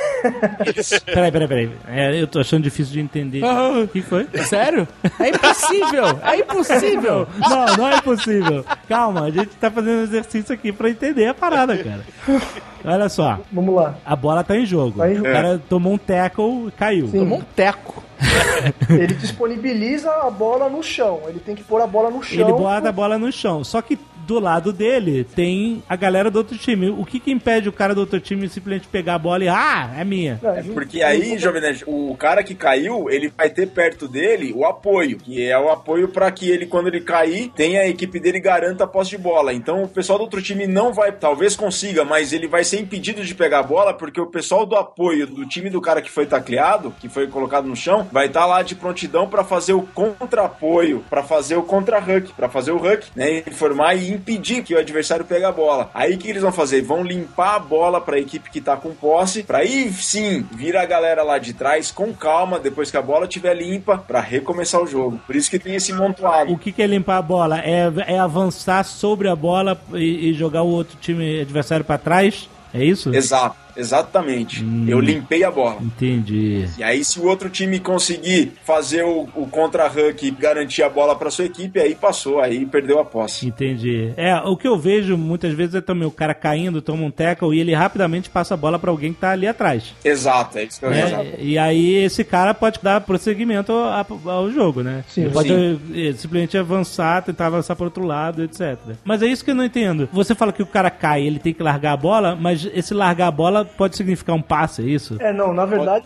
Peraí. Eu tô achando difícil de entender. O que foi? Sério? É impossível! É impossível! Não é impossível. Calma, a gente tá fazendo um exercício aqui pra entender a parada, cara. Olha só. Vamos lá. A bola tá em jogo. O cara tomou um tackle e caiu. Sim. Tomou um teco. Ele disponibiliza a bola no chão. Ele tem que pôr a bola no chão. Ele bota a bola no chão. Só que do lado dele tem a galera do outro time. O que impede o cara do outro time simplesmente pegar a bola e... é minha. É porque aí, Jovem Nerd, o cara que caiu, ele vai ter perto dele o apoio, que é o apoio pra que ele, quando ele cair, tenha a equipe dele garanta a posse de bola. Então o pessoal do outro time não vai, talvez consiga, mas ele vai ser impedido de pegar a bola porque o pessoal do apoio do time do cara que foi tacleado, que foi colocado no chão, vai estar lá de prontidão pra fazer o contra-apoio, pra fazer o contra-huck, pra fazer o huck, né, informar e impedir que o adversário pegue a bola. Aí o que eles vão fazer? Vão limpar a bola pra equipe que tá com posse, pra aí sim vir a galera lá de trás com calma, depois que a bola estiver limpa, pra recomeçar o jogo. Por isso que tem esse montoado. O que é limpar a bola? É avançar sobre a bola e jogar o outro time adversário pra trás? É isso? Exatamente. Eu limpei a bola. Entendi. E aí, se o outro time conseguir fazer o contra-huck e garantir a bola pra sua equipe, aí passou, aí perdeu a posse. Entendi. O que eu vejo muitas vezes é também o cara caindo, toma um tackle e ele rapidamente passa a bola pra alguém que tá ali atrás. Exato, é isso que eu vejo. E aí esse cara pode dar prosseguimento ao jogo, né? Sim, ele pode simplesmente avançar, tentar avançar pro outro lado, etc. Mas é isso que eu não entendo. Você fala que o cara cai, ele tem que largar a bola, mas esse largar a bola pode significar um passe, é isso? Não, na verdade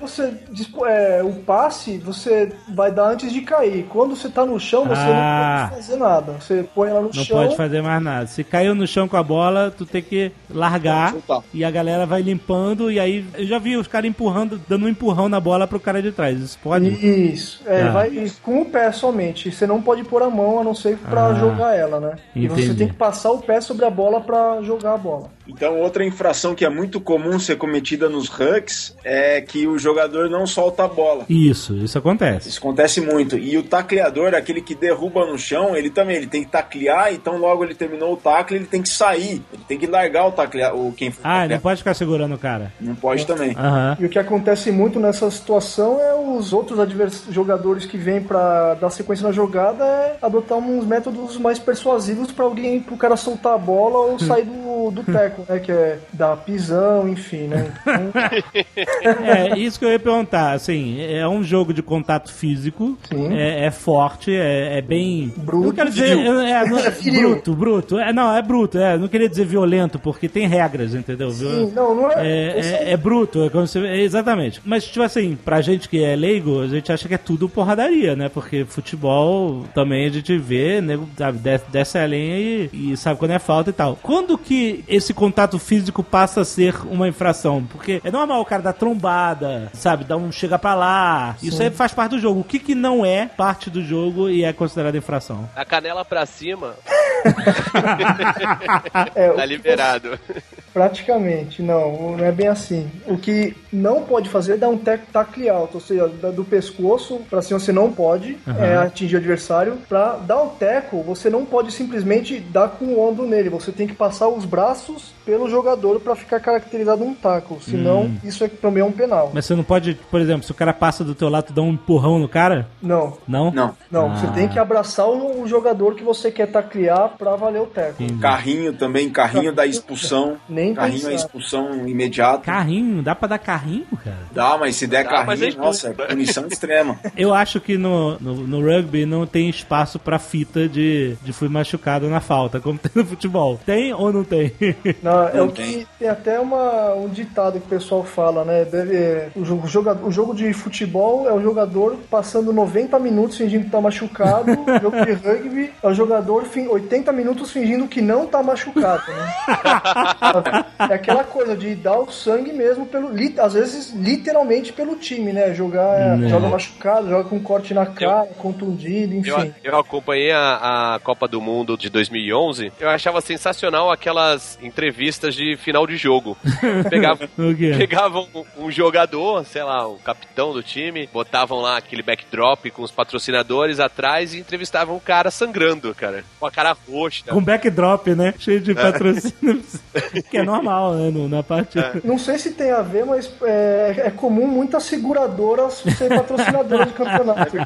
o passe você vai dar antes de cair. Quando você tá no chão, você não pode fazer nada. Você põe ela no chão. Não pode fazer mais nada. Se caiu no chão com a bola, tu tem que largar e a galera vai limpando e aí eu já vi os caras empurrando, dando um empurrão na bola pro cara de trás. Isso pode? Isso. Vai com o pé somente. Você não pode pôr a mão a não ser pra jogar ela, né? Entendi. E você tem que passar o pé sobre a bola pra jogar a bola. Então, outra infração que é muito comum ser cometida nos hucks é que o jogador não solta a bola. Isso acontece. Isso acontece muito. E o tacleador, aquele que derruba no chão, ele tem que taclear, então logo ele terminou o tacle, ele tem que sair. Ele tem que largar o tacleador. Ele não pode ficar segurando o cara. Não pode também. E o que acontece muito nessa situação é os outros jogadores que vêm pra dar sequência na jogada adotar uns métodos mais persuasivos pro cara soltar a bola ou sair do tackle. Que é dar pisão, enfim, né? Isso que eu ia perguntar, assim, é um jogo de contato físico, é forte, é bem... Bruto. Não quero dizer... bruto. Não, é bruto, não queria dizer violento, porque tem regras, entendeu? Sim, não é... É bruto, é como se... Exatamente. Mas, tipo assim, pra gente que é leigo, a gente acha que é tudo porradaria, né? Porque futebol também a gente vê, né? Sabe, desce a linha e sabe quando é falta e tal. Quando que esse contato físico passa a ser uma infração? Porque é normal o cara dar trombada, sabe? Dar um chega pra lá. Sim. Isso aí faz parte do jogo. O que não é parte do jogo e é considerado infração? A canela pra cima. Tá liberado. Praticamente, não é bem assim. O que não pode fazer é dar um tackle alto, ou seja, do pescoço pra cima você não pode atingir o adversário. Pra dar o tackle, você não pode simplesmente dar com o ombro nele, você tem que passar os braços pelo jogador pra ficar caracterizado um tackle, senão isso também é um penal. Mas você não pode, por exemplo, se o cara passa do teu lado, tu dá um empurrão no cara? Não. Não? Não, você tem que abraçar o jogador que você quer taclear pra valer o tackle. Carrinho também, da expulsão. Carrinho é expulsão imediata. Carrinho? Dá pra dar carrinho, cara? Dá, mas se der carrinho, nossa, é punição extrema. Eu acho que no rugby não tem espaço pra fita de fui machucado na falta, como tem no futebol. Tem ou não tem? Não tem. Tem até um ditado que o pessoal fala, né? O jogo de futebol é o jogador passando 90 minutos fingindo que tá machucado. O jogo de rugby é o jogador 80 minutos fingindo que não tá machucado, né? É aquela coisa de dar o sangue mesmo às vezes, literalmente pelo time, né? Joga machucado, joga com corte na cara, contundido, enfim. Eu acompanhei a Copa do Mundo de 2011, eu achava sensacional aquelas entrevistas de final de jogo. Pegavam um jogador, sei lá, o capitão do time, botavam lá aquele backdrop com os patrocinadores atrás e entrevistavam o cara sangrando, cara. Com a cara roxa. Com backdrop, né? Cheio de patrocínios. Que é normal, né? Na parte... Não sei se tem a ver, mas é comum muitas seguradoras serem patrocinadoras de campeonato.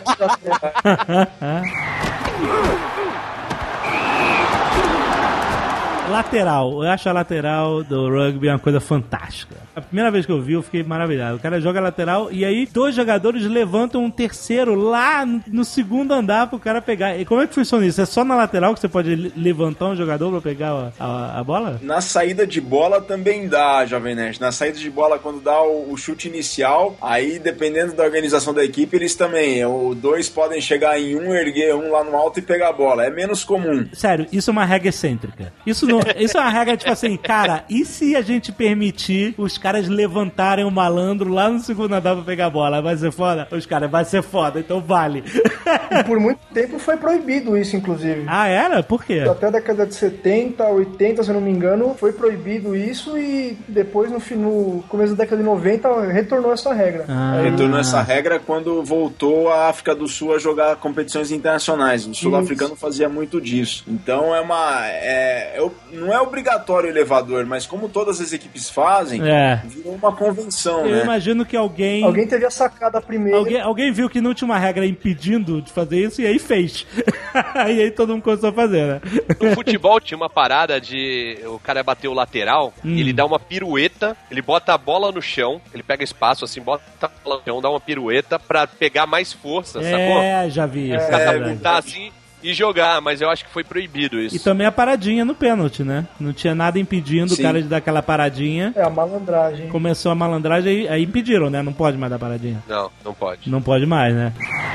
Lateral. Eu acho a lateral do rugby uma coisa fantástica. A primeira vez que eu vi, eu fiquei maravilhado. O cara joga lateral e aí 2 jogadores levantam um terceiro lá no segundo andar pro cara pegar. E como é que funciona isso? É só na lateral que você pode levantar um jogador pra pegar a bola? Na saída de bola também dá, Jovem Nerd. Na saída de bola, quando dá o chute inicial, aí dependendo da organização da equipe, eles também, 2 podem chegar em erguer um lá no alto e pegar a bola. É menos comum. Sério, isso é uma regra excêntrica. Isso é uma regra tipo assim, cara, e se a gente permitir os caras levantarem o malandro lá no segundo andar pra pegar a bola? Vai ser foda? Os caras, vai ser foda, então vale. E por muito tempo foi proibido isso, inclusive. Ah, era? Por quê? Até a década de 70, 80, se eu não me engano, foi proibido isso e depois, no começo da década de 90, retornou essa regra. Retornou essa regra quando voltou a África do Sul a jogar competições internacionais. O sul-africano fazia muito disso. Então não é obrigatório o elevador, mas como todas as equipes fazem, virou uma convenção, Eu imagino que alguém teve a sacada primeiro. Alguém viu que não tinha uma regra impedindo de fazer isso e aí fez. E aí todo mundo começou a fazer, né? No futebol tinha uma parada de o cara bater o lateral, ele dá uma pirueta, ele bota a bola no chão, ele pega espaço assim, bota a bola no chão, dá uma pirueta pra pegar mais força, sacou? Já vi isso. Catapultar assim e jogar, mas eu acho que foi proibido isso. E também a paradinha no pênalti, né? Não tinha nada impedindo o cara de dar aquela paradinha. A malandragem. Começou a malandragem, aí impediram, né? Não pode mais dar paradinha. Não pode. Não pode mais, né?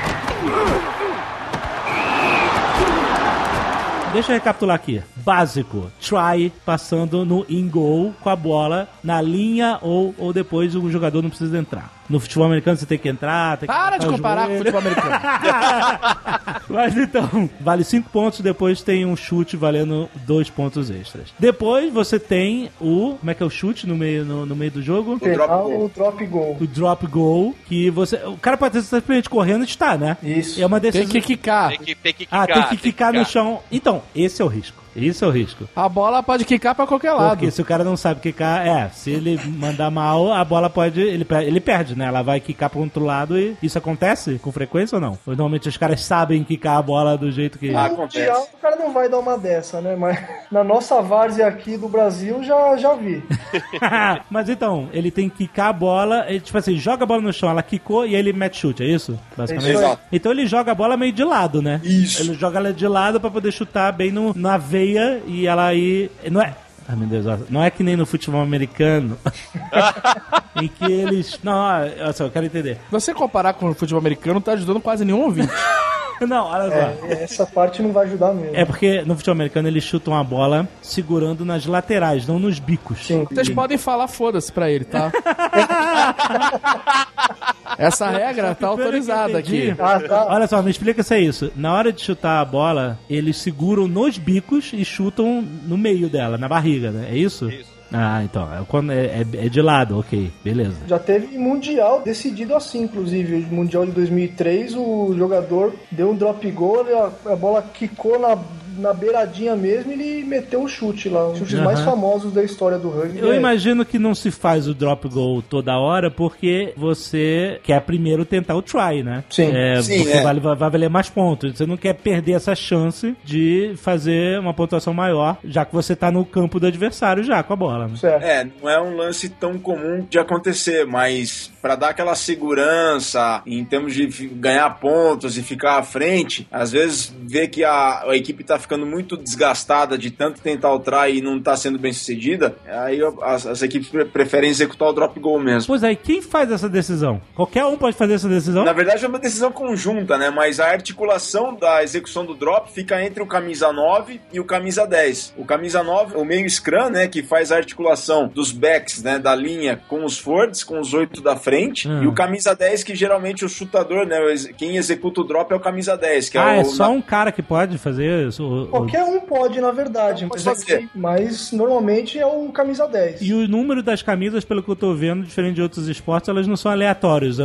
Deixa eu recapitular aqui. Básico. Try, passando no in-goal com a bola na linha ou depois o jogador não precisa entrar. No futebol americano você tem que entrar... Para de comparar com o futebol americano. Mas então, vale 5 pontos, depois tem um chute valendo 2 pontos extras. Depois você tem o... Como é que é o chute no meio do jogo? O drop goal. O drop goal, que você... O cara pode estar simplesmente correndo e está, né? Isso. É uma decisão... Tem que quicar. Tem que tem que quicar no chão. Então, esse é o risco. Isso é o risco. A bola pode quicar pra qualquer lado. Porque se o cara não sabe quicar, se ele mandar mal, a bola pode... Ele perde, né? Ela vai quicar pro outro lado e isso acontece com frequência ou não? Ou normalmente os caras sabem quicar a bola do jeito que... Acontece. O cara não vai dar uma dessa, né? Mas na nossa várzea aqui do Brasil, já vi. Mas então, ele tem que quicar a bola, ele, tipo assim, joga a bola no chão, ela quicou e aí ele mete chute, é isso? Basicamente. Exato. Então ele joga a bola meio de lado, né? Isso. Ele joga ela de lado pra poder chutar bem na veia e ela aí... Não é... Ai, meu Deus, não é que nem no futebol americano em que eles... Não, olha só, eu quero entender. Você comparar com o futebol americano não tá ajudando quase nenhum ouvinte. Não, olha só. Essa parte não vai ajudar mesmo. É porque no futebol americano eles chutam a bola segurando nas laterais, não nos bicos. Sim. Vocês podem falar foda-se pra ele, tá? Essa regra tá autorizada aqui. Tá. Olha só, me explica se é isso. Na hora de chutar a bola, eles seguram nos bicos e chutam no meio dela, na barriga, né? É isso? Isso. Ah, então. É de lado, ok. Beleza. Já teve mundial decidido assim, inclusive. O mundial de 2003, o jogador deu um drop goal, a bola quicou na beiradinha mesmo e ele meteu um chute lá. Os chutes mais famosos da história do rugby. Eu imagino que não se faz o drop goal toda hora porque você quer primeiro tentar o try, né? Sim. Porque vai valer mais pontos. Você não quer perder essa chance de fazer uma pontuação maior, já que você tá no campo do adversário já com a bola, né? Certo. Não é um lance tão comum de acontecer, mas para dar aquela segurança em termos de ganhar pontos e ficar à frente, às vezes vê que a equipe tá ficando muito desgastada de tanto tentar o try e não tá sendo bem sucedida, aí as equipes preferem executar o drop goal mesmo. Pois aí, quem faz essa decisão? Qualquer um pode fazer essa decisão? Na verdade é uma decisão conjunta, né? Mas a articulação da execução do drop fica entre o camisa 9 e o camisa 10. O camisa 9, o meio scrum, né? Que faz a articulação dos backs, né? Da linha com os forwards, com os 8 da frente. E o camisa 10, que geralmente o chutador, né? Quem executa o drop é o camisa 10. Que é só um cara que pode fazer isso? Qualquer um pode, na verdade. Mas normalmente é o camisa 10. E o número das camisas, pelo que eu tô vendo, diferente de outros esportes, elas não são aleatórios.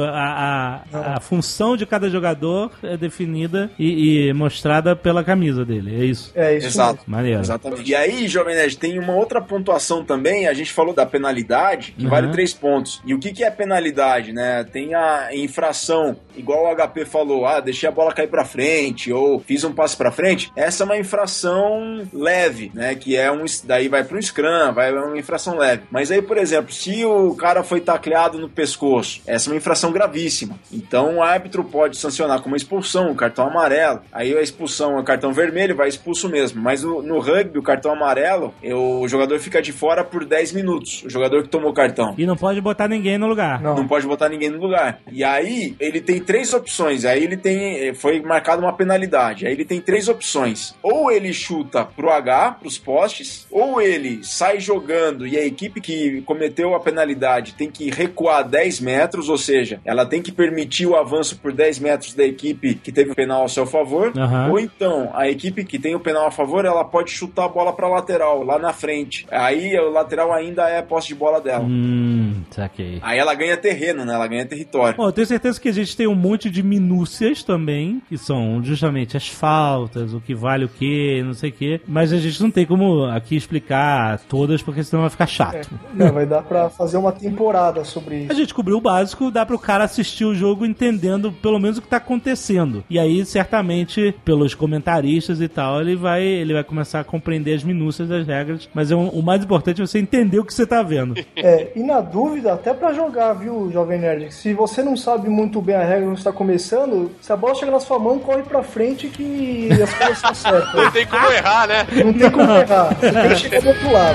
A função de cada jogador é definida e mostrada pela camisa dele, é isso? É isso. Exato. Maneiro. Exatamente. E aí, Jovem Nerd, tem uma outra pontuação também. A gente falou da penalidade, que vale 3 pontos. E o que é penalidade, né? Tem a infração, igual o HP falou, deixei a bola cair pra frente, ou fiz um passe pra frente. Essa é uma infração leve, né? Que é daí vai pro scrum, vai uma infração leve. Mas aí, por exemplo, se o cara foi tacleado no pescoço, essa é uma infração gravíssima. Então o árbitro pode sancionar com uma expulsão, um cartão amarelo. Aí a expulsão é cartão vermelho, vai expulso mesmo. Mas no rugby, o cartão amarelo, o jogador fica de fora por 10 minutos. O jogador que tomou o cartão. E não pode botar ninguém no lugar. Não pode botar ninguém no lugar. E aí, ele tem 3 opções. Aí foi marcada uma penalidade. Aí ele tem 3 opções. Ou ele chuta pro H, pros postes, ou ele sai jogando e a equipe que cometeu a penalidade tem que recuar 10 metros, ou seja, ela tem que permitir o avanço por 10 metros da equipe que teve o penal ao seu favor, ou então a equipe que tem o penal a favor, ela pode chutar a bola pra lateral, lá na frente. Aí o lateral ainda é a posse de bola dela. Saquei. Aí ela ganha terreno, né? Ela ganha território. Bom, eu tenho certeza que a gente tem um monte de minúcias também, que são justamente as faltas, o que vale o que, não sei o que, mas a gente não tem como aqui explicar todas, porque senão vai ficar chato. Não, vai dar pra fazer uma temporada sobre isso. A gente cobriu o básico, dá pro cara assistir o jogo entendendo pelo menos o que tá acontecendo. E aí, certamente, pelos comentaristas e tal, ele vai começar a compreender as minúcias das regras, mas o mais importante é você entender o que você tá vendo. E na dúvida, até pra jogar, viu, Jovem Nerd? Se você não sabe muito bem a regra quando está começando, se a bola chega na sua mão, corre pra frente que as coisas são certas. Não tem como errar, né? Não tem como errar. Você tem que chegar do outro lado.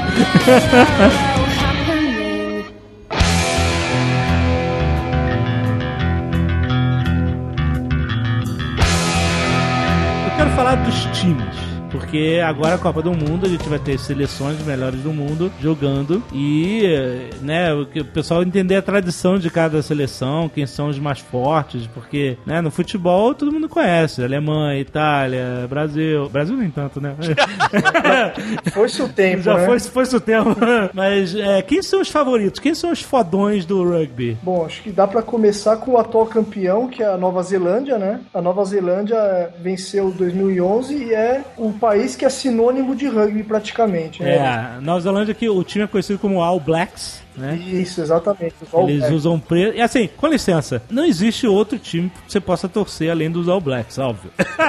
Eu quero falar dos times. Porque agora a Copa do Mundo, a gente vai ter seleções melhores do mundo jogando e, né, o pessoal entender a tradição de cada seleção, quem são os mais fortes, porque, né, no futebol todo mundo conhece, Alemanha, Itália, Brasil nem tanto, né? Foi-se o tempo, já né? Foi-se o tempo. Mas quem são os favoritos? Quem são os fodões do rugby? Bom, acho que dá pra começar com o atual campeão, que é a Nova Zelândia, né? A Nova Zelândia venceu 2011 e é um país que é sinônimo de rugby praticamente, né? Nova Zelândia, que o time é conhecido como All Blacks, né? Isso, exatamente. Eles usam preto. E assim, com licença, não existe outro time que você possa torcer além dos All Blacks, óbvio.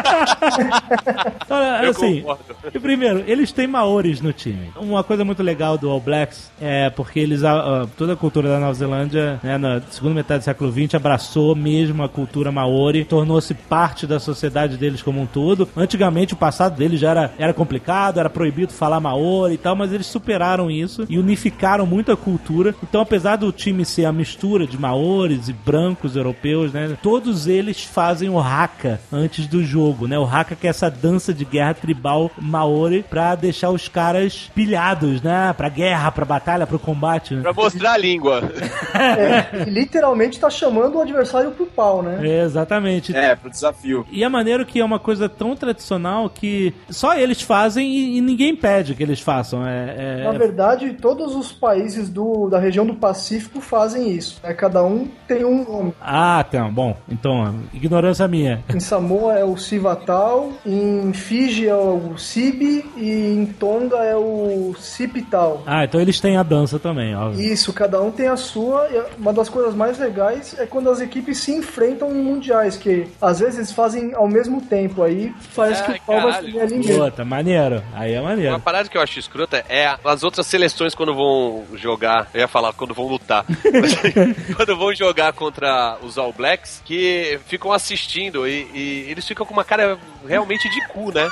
Então, assim, e primeiro, eles têm maoris no time. Uma coisa muito legal do All Blacks é porque eles, toda a cultura da Nova Zelândia, né, na segunda metade do século XX, abraçou mesmo a cultura maori, tornou-se parte da sociedade deles como um todo. Antigamente, o passado deles já era complicado, era proibido falar maori e tal, mas eles superaram isso e unificaram muito a cultura. Então, apesar do time ser a mistura de maoris e brancos europeus, né, todos eles fazem o haka antes do jogo, né? O haka que é essa dança de guerra tribal maori pra deixar os caras pilhados, né? Pra guerra, pra batalha, pro combate. Né? Pra mostrar a língua. Literalmente tá chamando o adversário pro pau, né? Exatamente. Pro desafio. E é maneiro que é uma coisa tão tradicional que só eles fazem e ninguém pede que eles façam. Na verdade, todos os países da região do Pacífico fazem isso. Cada um tem um nome. Então, bom. Então, ignorância minha. Em Samoa é o Sivatal, em Fiji é o Sibi e em Tonga é o Sipital. Então eles têm a dança também, óbvio. Isso, cada um tem a sua. E uma das coisas mais legais é quando as equipes se enfrentam em mundiais, que às vezes eles fazem ao mesmo tempo. Aí parece que o pau vai ser ali mesmo. Puta, maneiro. Aí é maneiro. Uma parada que eu acho escrota é as outras seleções quando vão jogar. Eu ia falar quando vão lutar. Quando vão jogar contra os All Blacks, que ficam assistindo e eles ficam com uma cara realmente de cu, né?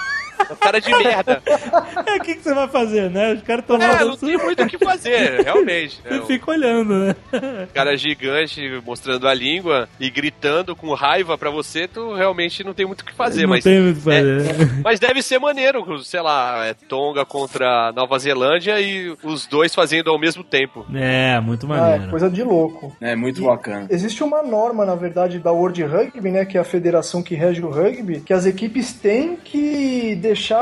Cara de merda. O que você vai fazer, né? Os caras estão lá. Não tem muito o que fazer, realmente. Você fica olhando, né? Cara gigante mostrando a língua e gritando com raiva pra você, tu realmente não tem muito o que fazer. Não tem muito o que fazer. Mas deve ser maneiro, sei lá, Tonga contra Nova Zelândia e os dois fazendo ao mesmo tempo. É, muito maneiro. Coisa de louco. É, muito bacana. Existe uma norma, na verdade, da World Rugby, né, que é a federação que rege o rugby, que as equipes têm que deixar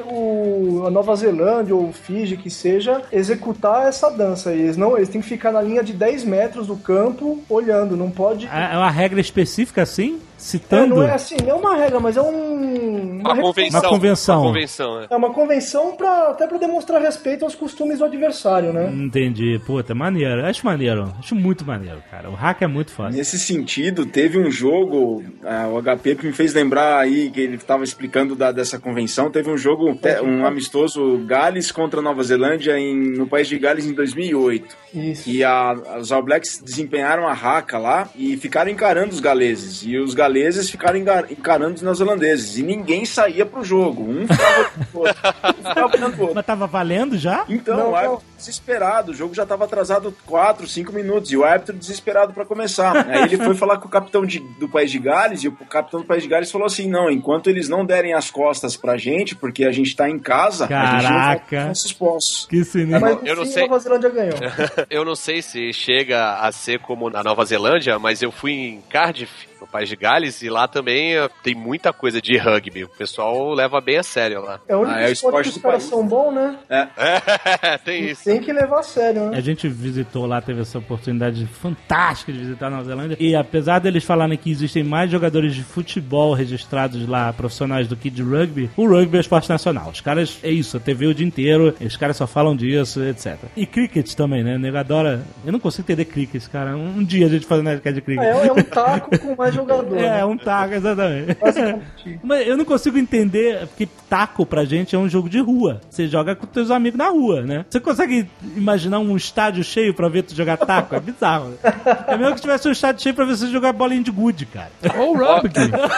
a Nova Zelândia ou o Fiji, que seja, executar essa dança. Eles têm que ficar na linha de 10 metros do campo olhando, não pode... É uma regra específica assim? Citando? Não é assim, não é uma regra, mas é uma convenção. Uma convenção. Uma convenção, É uma convenção até pra demonstrar respeito aos costumes do adversário, né? Entendi. Puta, maneiro. Acho maneiro. Acho muito maneiro, cara. O hack é muito fácil. Nesse sentido, teve um jogo, o HP que me fez lembrar aí, que ele estava explicando dessa convenção, teve um jogo, um amistoso Gales contra Nova Zelândia no país de Gales em 2008. Isso. E os All Blacks desempenharam a raca lá e ficaram encarando os galeses. E os galeses ficaram encarando os neozelandeses. E ninguém saía pro jogo. Um ficava olhando pro outro. Mas tava valendo já? Então, o árbitro desesperado. O jogo já tava atrasado 4, 5 minutos. E o árbitro desesperado pra começar. Aí ele foi falar com o capitão do país de Gales. E o capitão do país de Gales falou assim: não, enquanto eles não derem as costas pra gente, porque a gente tá em casa, caraca, a gente não vai nossos postos. Que sinistro. Mas eu não sim, sei. a Nova Zelândia ganhou. Eu não sei se chega a ser como na Nova Zelândia, mas eu fui em Cardiff, no país de Gales, e lá também tem muita coisa de rugby. O pessoal leva bem a sério lá. É o único esporte que os caras são bons, né? Tem isso. Tem que levar a sério, né? A gente visitou lá, teve essa oportunidade fantástica de visitar a Nova Zelândia. E apesar deles falarem que existem mais jogadores de futebol registrados lá, profissionais, do que de rugby, o rugby é esporte nacional. Os caras, é isso, a TV o dia inteiro, os caras só falam disso, etc. E cricket também, né? O nego adora... Eu não consigo entender cricket, cara. Um dia a gente faz uma de cricket. É um taco com mais jogador. É um taco, exatamente. Mas eu não consigo entender, porque taco pra gente é um jogo de rua. Você joga com teus amigos na rua, né? Você consegue imaginar um estádio cheio pra ver tu jogar taco? É bizarro. É mesmo que tivesse um estádio cheio pra ver você jogar bolinha de gude, cara. Ou rugby.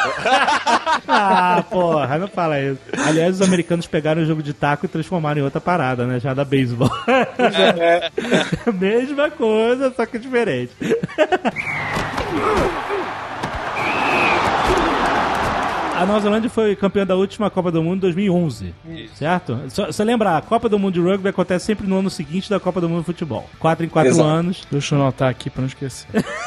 Ah, porra, não fala isso. Aliás, os americanos pegaram o jogo de taco e transformaram em outra parada, né? Já da beisebol. Mesma coisa, só que diferente. A Nova Zelândia foi campeã da última Copa do Mundo em 2011, certo? Você lembra, a Copa do Mundo de Rugby acontece sempre no ano seguinte da Copa do Mundo de Futebol. 4 em 4 anos. Deixa eu anotar aqui pra não esquecer.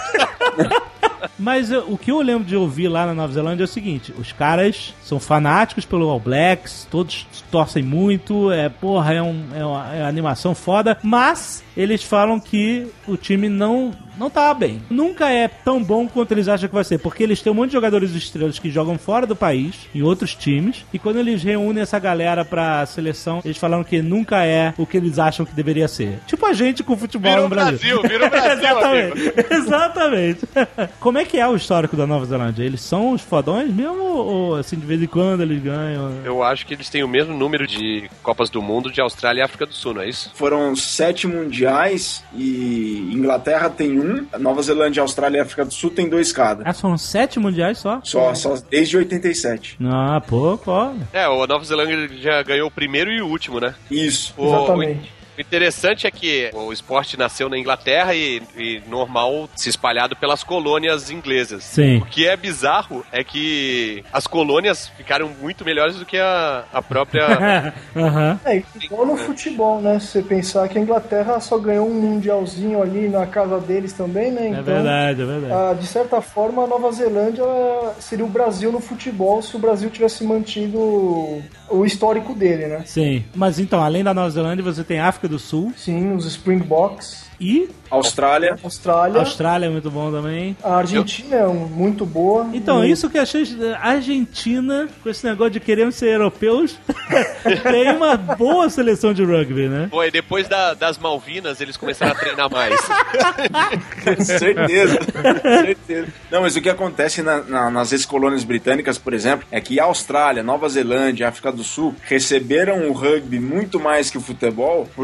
Mas o que eu lembro de ouvir lá na Nova Zelândia é o seguinte: os caras são fanáticos pelo All Blacks, todos torcem muito, é uma animação foda, mas eles falam que o time não tá bem. Nunca é tão bom quanto eles acham que vai ser, porque eles têm um monte de jogadores estrelas que jogam fora do país, em outros times, e quando eles reúnem essa galera pra seleção, eles falaram que nunca é o que eles acham que deveria ser. Tipo a gente com o futebol no Brasil. Vira o Brasil, Exatamente. Como é que é o histórico da Nova Zelândia? Eles são os fodões mesmo, ou assim, de vez em quando eles ganham? Eu acho que eles têm o mesmo número de Copas do Mundo de Austrália e África do Sul, não é isso? Foram 7 mundiais e Inglaterra tem 1, Nova Zelândia, Austrália e África do Sul tem 2 cada. Ah, foram 7 mundiais só? Só desde 87. Ah, pô. O Nova Zelândia já ganhou o primeiro e o último, né? Isso. Exatamente. O interessante é que o esporte nasceu na Inglaterra e normal se espalhado pelas colônias inglesas. Sim. O que é bizarro é que as colônias ficaram muito melhores do que a própria... Igual no futebol, né? Se você pensar que a Inglaterra só ganhou um mundialzinho ali na casa deles também, né? Então, é verdade. De certa forma, a Nova Zelândia seria o Brasil no futebol se o Brasil tivesse mantido o histórico dele, né? Sim. Mas então, além da Nova Zelândia, você tem África do Sul. Sim, os Springboks. E Austrália. Austrália é muito bom também. A Argentina é muito boa. Então, isso que eu achei. A Argentina, com esse negócio de queremos ser europeus, tem uma boa seleção de rugby, né? Pô, e depois das Malvinas, eles começaram a treinar mais. Certeza. Não, mas o que acontece nas ex-colônias britânicas, por exemplo, é que a Austrália, Nova Zelândia e África do Sul receberam o rugby muito mais que o futebol,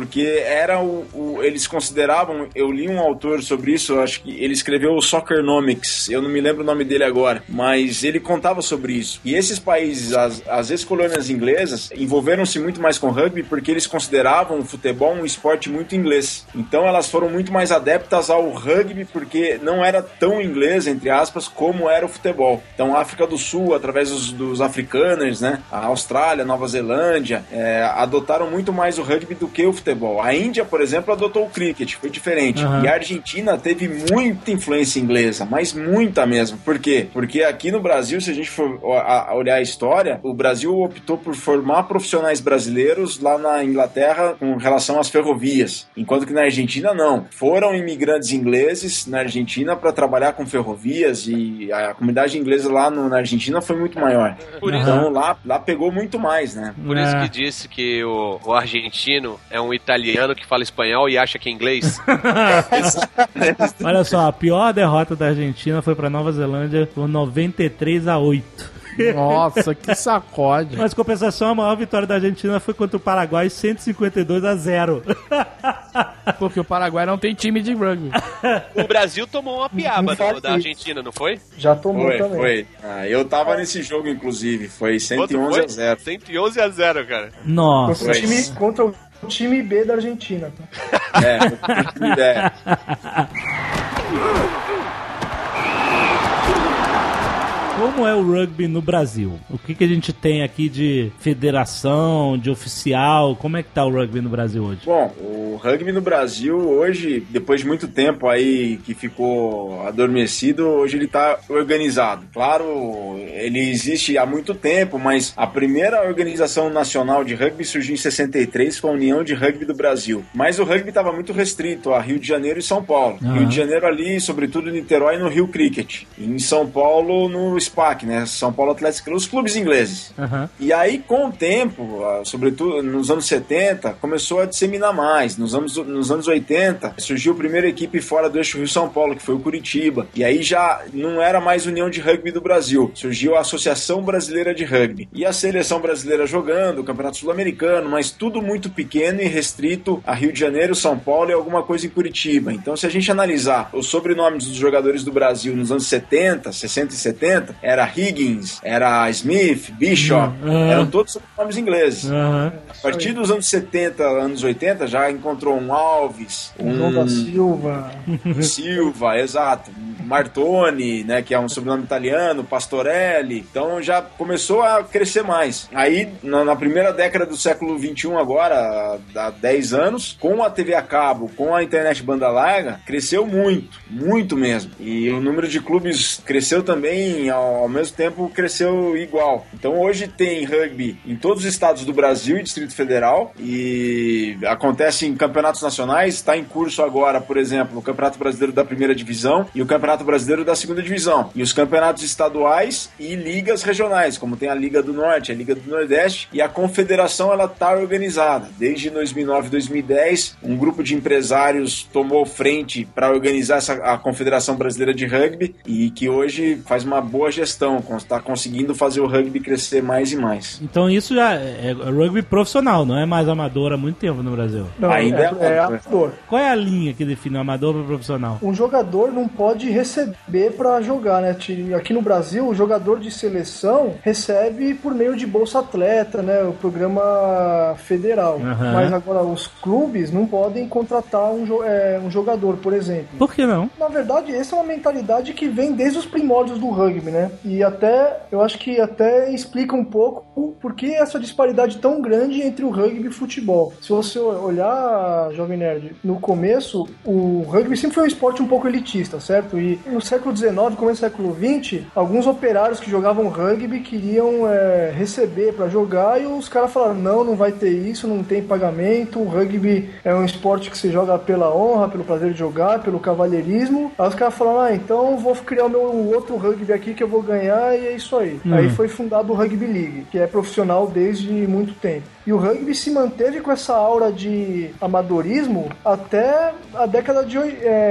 porque era eles consideravam, eu li um autor sobre isso, acho que ele escreveu o Soccernomics, eu não me lembro o nome dele agora, mas ele contava sobre isso. E esses países, as ex-colônias inglesas, envolveram-se muito mais com o rugby porque eles consideravam o futebol um esporte muito inglês. Então elas foram muito mais adeptas ao rugby porque não era tão inglês, entre aspas, como era o futebol. Então a África do Sul, através dos africanos, né, a Austrália, Nova Zelândia, adotaram muito mais o rugby do que o futebol. A Índia, por exemplo, adotou o cricket, foi diferente. E a Argentina teve muita influência inglesa, mas muita mesmo. Por quê? Porque aqui no Brasil, se a gente for olhar a história, o Brasil optou por formar profissionais brasileiros lá na Inglaterra com relação às ferrovias, enquanto que na Argentina não. Foram imigrantes ingleses na Argentina para trabalhar com ferrovias e a comunidade inglesa lá na Argentina foi muito maior. Então lá pegou muito mais, né? Por isso que disse que o argentino é um italiano que fala espanhol e acha que é inglês. Olha só, a pior derrota da Argentina foi pra Nova Zelândia por 93-8. Nossa, que sacode. Mas, compensação, a maior vitória da Argentina foi contra o Paraguai, 152-0. Porque o Paraguai não tem time de rugby. O Brasil tomou uma piaba da Argentina, não foi? Já tomou também. Foi. Eu tava nesse jogo, inclusive. Foi 111-0. 111-0, cara. Nossa. Contra o time B da Argentina. O time B. Como é o rugby no Brasil? O que a gente tem aqui de federação, de oficial? Como é que tá o rugby no Brasil hoje? Bom, o rugby no Brasil hoje, depois de muito tempo aí que ficou adormecido, hoje ele tá organizado. Claro, ele existe há muito tempo, mas a primeira organização nacional de rugby surgiu em 63 com a União de Rugby do Brasil. Mas o rugby estava muito restrito a Rio de Janeiro e São Paulo. Rio de Janeiro ali, sobretudo Niterói, no Rio Cricket. E em São Paulo, no SPAC, né? São Paulo Athletic Club, os clubes ingleses. E aí, com o tempo, sobretudo nos anos 70, começou a disseminar mais. Nos anos 80, surgiu a primeira equipe fora do eixo Rio-São Paulo, que foi o Curitiba. E aí já não era mais União de Rugby do Brasil. Surgiu a Associação Brasileira de Rugby. E a seleção brasileira jogando, o Campeonato Sul-Americano, mas tudo muito pequeno e restrito a Rio de Janeiro, São Paulo e alguma coisa em Curitiba. Então, se a gente analisar os sobrenomes dos jogadores do Brasil nos anos 70, 60 e 70, era Higgins, era Smith, Bishop, eram todos sobrenomes ingleses. A partir dos anos 70, anos 80, já encontrou um Alves, João da Silva. Silva, exato. Martoni, né, que é um sobrenome italiano, Pastorelli. Então já começou a crescer mais. Aí, na primeira década do século XXI agora, há 10 anos, com a TV a cabo, com a internet banda larga, cresceu muito mesmo. E o número de clubes cresceu também, ao mesmo tempo cresceu igual. Então hoje tem rugby em todos os estados do Brasil e Distrito Federal, e acontece em campeonatos nacionais. Está em curso agora, por exemplo, o Campeonato Brasileiro da Primeira Divisão e o Campeonato Brasileiro da Segunda Divisão. E os campeonatos estaduais e ligas regionais, como tem a Liga do Norte, a Liga do Nordeste, e a confederação ela está organizada. Desde 2009, 2010, um grupo de empresários tomou frente para organizar a Confederação Brasileira de Rugby, e que hoje faz uma boa gestão, está conseguindo fazer o rugby crescer mais e mais. Então isso já é rugby profissional, não é mais amador há muito tempo no Brasil. Não, ainda é amador. Qual é a linha que define o amador para o profissional? Um jogador não pode receber para jogar, né? Aqui no Brasil, o jogador de seleção recebe por meio de Bolsa Atleta, né? O programa federal. Mas agora os clubes não podem contratar um jogador, por exemplo. Por que não? Na verdade, essa é uma mentalidade que vem desde os primórdios do rugby, né? E eu acho que até explica um pouco por que essa disparidade tão grande entre o rugby e o futebol. Se você olhar, Jovem Nerd, no começo, o rugby sempre foi um esporte um pouco elitista, certo? E no século XIX, começo do século XX, alguns operários que jogavam rugby queriam receber para jogar, e os caras falaram, não vai ter isso, não tem pagamento, o rugby é um esporte que se joga pela honra, pelo prazer de jogar, pelo cavalheirismo. Aí os caras falaram, então vou criar o meu outro rugby aqui que eu vou ganhar, e é isso aí. Aí foi fundado o Rugby League, que é profissional desde muito tempo. E o rugby se manteve com essa aura de amadorismo até a década de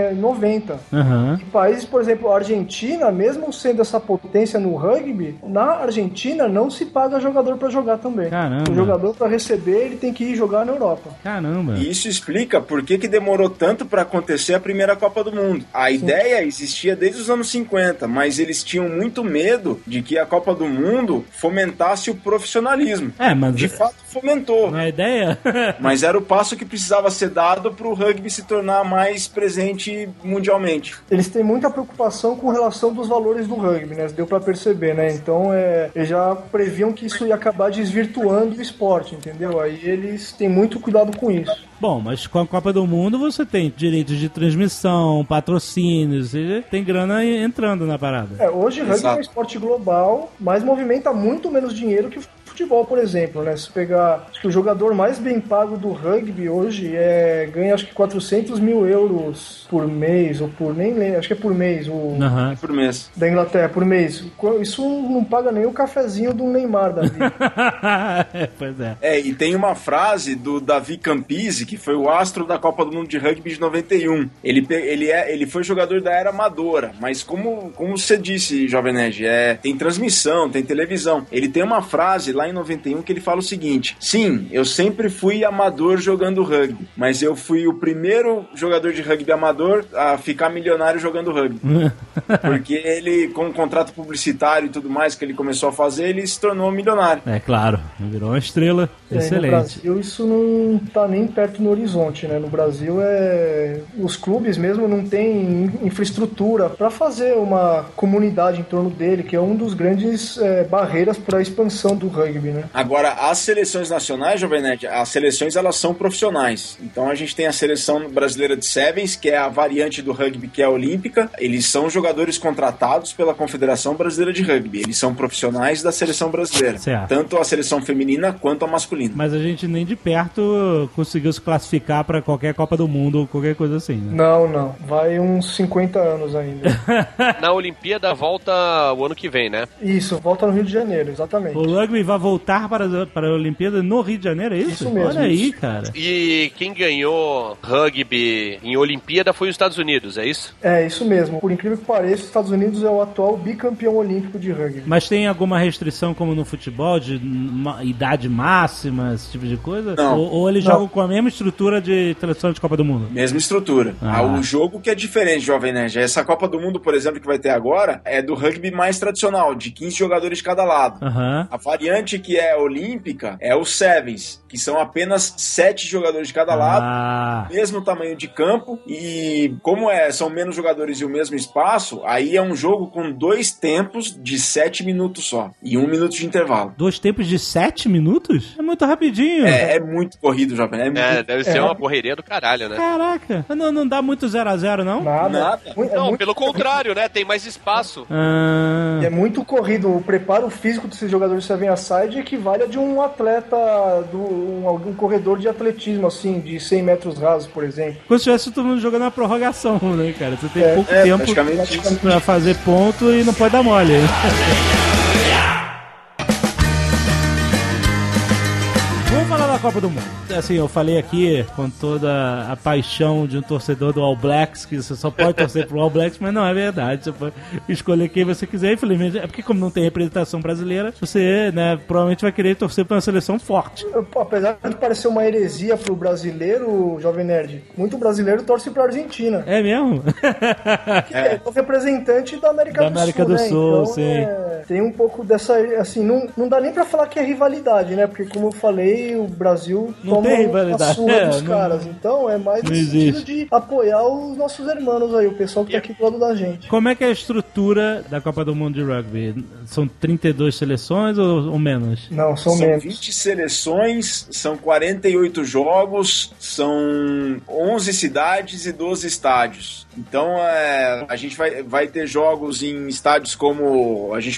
90. Em países, por exemplo, a Argentina, mesmo sendo essa potência no rugby, na Argentina não se paga jogador para jogar também. Caramba. O jogador, para receber, ele tem que ir jogar na Europa. Caramba. E isso explica por que demorou tanto para acontecer a primeira Copa do Mundo. A ideia existia desde os anos 50, mas eles tinham muito medo de que a Copa do Mundo fomentasse o profissionalismo. Mas de fato fomentou. Não é ideia? Mas era o passo que precisava ser dado para o rugby se tornar mais presente mundialmente. Eles têm muita preocupação com relação dos valores do rugby, né? Deu para perceber, né? Então, eles já previam que isso ia acabar desvirtuando o esporte, entendeu? Aí eles têm muito cuidado com isso. Bom, mas com a Copa do Mundo você tem direitos de transmissão, patrocínios, você tem grana entrando na parada. Hoje o rugby é um esporte global, mas movimenta muito menos dinheiro que o futebol, por exemplo, né? Se pegar, acho que o jogador mais bem pago do rugby hoje ganha acho que 400 mil euros por mês, ou por, nem lembro, acho que é por mês. Por mês. Da Inglaterra, por mês. Isso não paga nem o cafezinho do Neymar da vida. Pois é. E tem uma frase do Davi Campisi, que foi o astro da Copa do Mundo de Rugby de 91. Ele foi jogador da era amadora, mas como você disse, Jovem Nerd, tem transmissão, tem televisão. Ele tem uma frase lá em 91 que ele fala o seguinte: sim, eu sempre fui amador jogando rugby, mas eu fui o primeiro jogador de rugby amador a ficar milionário jogando rugby. Porque ele, com o contrato publicitário e tudo mais que ele começou a fazer, ele se tornou milionário. É claro, virou uma estrela. Excelente. No Brasil isso não tá nem perto no horizonte, né? No Brasil os clubes mesmo não têm infraestrutura para fazer uma comunidade em torno dele, que é um dos grandes barreiras para a expansão do rugby. Né? Agora, as seleções nacionais, Jovem Nerd, as seleções elas são profissionais. Então a gente tem a seleção brasileira de Sevens, que é a variante do rugby que é a olímpica. Eles são jogadores contratados pela Confederação Brasileira de Rugby. Eles são profissionais da seleção brasileira. Certo. Tanto a seleção feminina quanto a masculina. Mas a gente nem de perto conseguiu se classificar para qualquer Copa do Mundo ou qualquer coisa assim, né? Não. Vai uns 50 anos ainda. Na Olimpíada volta o ano que vem, né? Isso, volta no Rio de Janeiro, exatamente. O rugby vai voltar para a Olimpíada no Rio de Janeiro, é isso? Isso mesmo. Olha aí, cara. E quem ganhou rugby em Olimpíada foi os Estados Unidos, é isso? É, isso mesmo. Por incrível que pareça, os Estados Unidos é o atual bicampeão olímpico de rugby. Mas tem alguma restrição, como no futebol, de idade máxima, esse tipo de coisa? Não. Ou eles jogam com a mesma estrutura de seleção de Copa do Mundo? Mesma estrutura. O jogo que é diferente, Jovem Nerd. Essa Copa do Mundo, por exemplo, que vai ter agora, é do rugby mais tradicional, de 15 jogadores de cada lado. A variante que é olímpica é o Sevens, que são apenas 7 jogadores de cada lado, mesmo tamanho de campo, e como são menos jogadores e o mesmo espaço, aí é um jogo com 2 tempos de 7 minutos só, e 1 minuto de intervalo. 2 tempos de 7 minutos? É muito rapidinho. É muito corrido, Jovem. Deve ser uma correria do caralho, né? Caraca, não dá muito 0x0, não? Nada. Não, pelo contrário, né? Tem mais espaço. É muito corrido. O preparo físico desses jogadores de Seven Aside equivale a de um atleta, um corredor de atletismo, assim, de 100 metros rasos, por exemplo. Como se tivesse todo mundo jogando na prorrogação, né, cara? Você tem pouco tempo pra fazer ponto e não pode dar mole. Vamos falar da Copa do Mundo. Assim, eu falei aqui com toda a paixão de um torcedor do All Blacks, que você só pode torcer pro All Blacks, mas não é verdade. Você pode escolher quem você quiser. Infelizmente, é porque como não tem representação brasileira, você, né, provavelmente vai querer torcer pra uma seleção forte. Apesar de parecer uma heresia pro brasileiro, Jovem Nerd, muito brasileiro torce pra Argentina. É mesmo? Que é o representante da América do Sul, né? Sim. Tem um pouco dessa, assim, não dá nem pra falar que é rivalidade, né? Porque como eu falei, o Brasil não tem rivalidade. A surra dos caras. Então é mais no sentido de apoiar os nossos irmãos aí, o pessoal que tá aqui do lado da gente. Como é que é a estrutura da Copa do Mundo de Rugby? São 32 seleções ou menos? Não, são menos. 20 seleções, são 48 jogos, são 11 cidades e 12 estádios. Então a gente vai ter jogos em estádios como a gente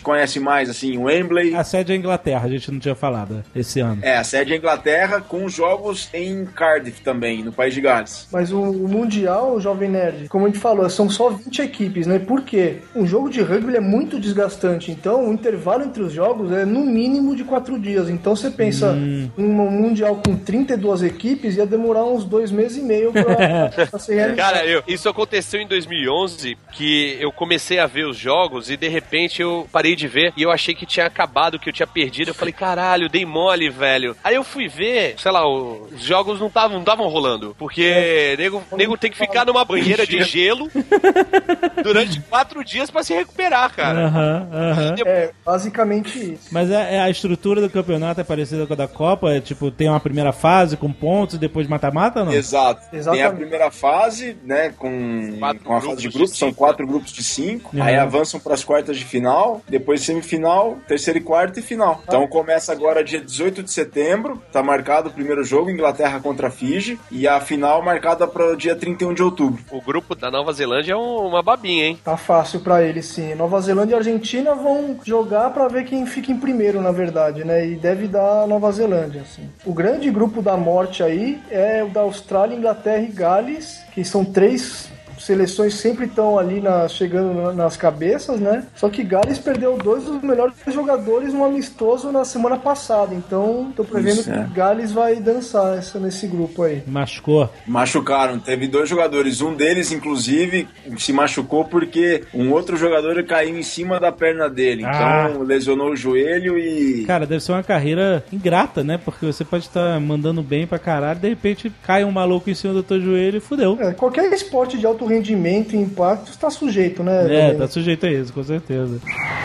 conhece mais, assim, Wembley. A sede é a Inglaterra, a gente não tinha falado esse ano. A sede é a Inglaterra, com jogos em Cardiff também, no País de Gales. Mas o Mundial, Jovem Nerd, como a gente falou, são só 20 equipes, né? Por quê? Um jogo de rugby é muito desgastante, então o intervalo entre os jogos é no mínimo de 4 dias. Então você pensa, um Mundial com 32 equipes ia demorar uns 2 meses e meio pra ser realizado. Cara, isso aconteceu em 2011, que eu comecei a ver os jogos e de repente eu parei de ver e eu achei que tinha acabado, que eu tinha perdido. Eu falei, caralho, dei mole, velho. Aí eu fui ver, sei lá, os jogos não estavam rolando, porque nego tem que ficar numa banheira de gelo durante 4 dias pra se recuperar, cara. Basicamente isso. Mas a estrutura do campeonato é parecida com a da Copa? É tipo, tem uma primeira fase com pontos e depois mata-mata ou não? Exato. Exatamente. Tem a primeira fase, né, com a fase de grupos, são 4 grupos de 5, aí avançam para as quartas de final, depois semifinal, terceira e quarta e final. Então começa agora dia 18 de setembro, tá marcado o primeiro jogo, Inglaterra contra Fiji, e a final marcada para o dia 31 de outubro. O grupo da Nova Zelândia é uma babinha, hein? Tá fácil pra eles, sim. Nova Zelândia e Argentina vão jogar pra ver quem fica em primeiro, na verdade, né? E deve dar Nova Zelândia, assim. O grande grupo da morte aí é o da Austrália, Inglaterra e Gales, que são 3 seleções sempre estão ali chegando nas cabeças, né? Só que Gales perdeu 2 dos melhores jogadores no amistoso na semana passada. Então, tô prevendo que Gales vai dançar nesse grupo aí. Machucaram. Teve 2 jogadores. Um deles, inclusive, se machucou porque um outro jogador caiu em cima da perna dele. Então, lesionou o joelho e... Cara, deve ser uma carreira ingrata, né? Porque você pode estar mandando bem pra caralho, de repente cai um maluco em cima do teu joelho e fudeu. Qualquer esporte de alto rendimento e impacto está sujeito, né? Tá sujeito a isso, com certeza.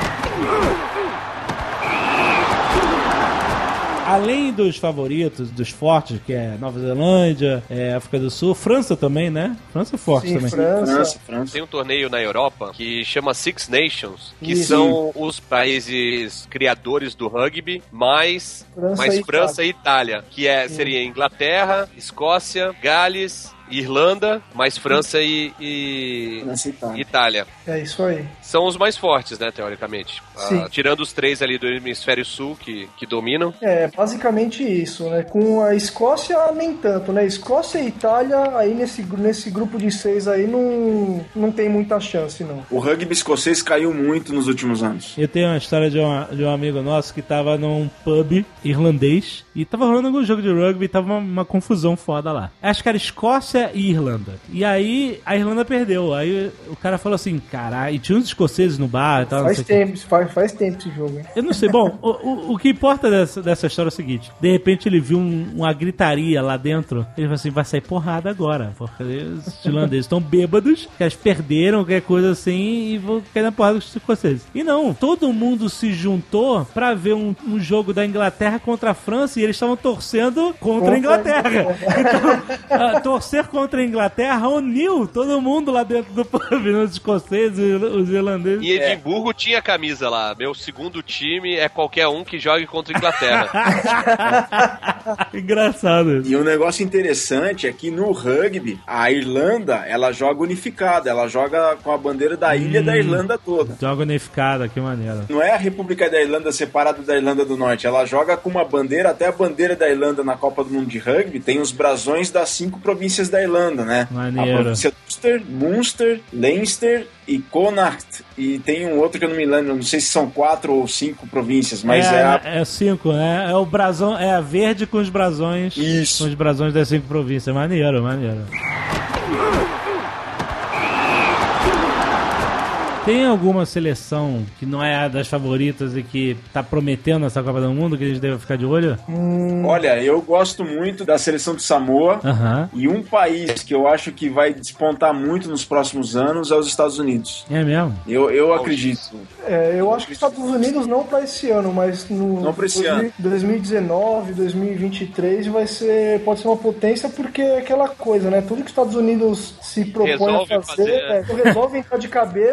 Além dos favoritos, dos fortes, que é Nova Zelândia, África do Sul, França também, né? França é forte também. França. Tem um torneio na Europa que chama Six Nations, que são os países criadores do rugby, mais França e Itália, que seria Inglaterra, Escócia, Gales, Irlanda, mais França e Itália. É isso aí. São os mais fortes, né, teoricamente. Tirando os 3 ali do hemisfério sul que dominam. Basicamente isso, né? Com a Escócia, nem tanto, né? Escócia e Itália, aí nesse grupo de 6 aí, não tem muita chance, não. O rugby escocês caiu muito nos últimos anos. Eu tenho uma história de um amigo nosso que tava num pub irlandês e tava rolando algum jogo de rugby e tava uma confusão foda lá. Acho que era Escócia e Irlanda. E aí a Irlanda perdeu. Aí o cara falou assim, caralho, e tinha uns escoceses no bar e tal. Faz tempo esse jogo, hein? Eu não sei. Bom, o que importa dessa história é o seguinte: de repente ele viu uma gritaria lá dentro. Ele falou assim, vai sair porrada agora, porque os irlandeses estão bêbados, que eles perderam qualquer coisa assim e vão cair na porrada com os escoceses. E não, todo mundo se juntou pra ver um jogo da Inglaterra contra a França e eles estavam torcendo contra a Inglaterra. Então, torcer contra a Inglaterra uniu todo mundo lá dentro do pub, os escoceses, os irlandeses. Em Edimburgo tinha camisa lá, meu segundo time é qualquer um que jogue contra a Inglaterra. Engraçado. E um negócio interessante é que no rugby, a Irlanda, ela joga unificada, ela joga com a bandeira da ilha da Irlanda toda. Joga unificada, que maneiro. Não é a República da Irlanda separada da Irlanda do Norte, ela joga com uma bandeira, até a bandeira da Irlanda na Copa do Mundo de Rugby, tem os brasões das 5 províncias da Irlanda, né? Maneiro. A província de Ulster, Munster, Leinster e Connacht. E tem um outro que eu não me lembro, não sei se são 4 ou 5 províncias, mas é 5, né? É o brasão, é a verde com os brasões. Isso. Com os brasões das 5 províncias. Maneiro. Tem alguma seleção que não é a das favoritas e que tá prometendo essa Copa do Mundo que a gente deve ficar de olho? Olha, eu gosto muito da seleção de Samoa. E um país que eu acho que vai despontar muito nos próximos anos é os Estados Unidos. É mesmo? Eu acredito. Eu acho que os Estados Unidos não para esse ano, mas não para esse ano. 2019, 2023 pode ser uma potência, porque é aquela coisa, né? Tudo que os Estados Unidos se propõe a fazer resolve entrar de cabeça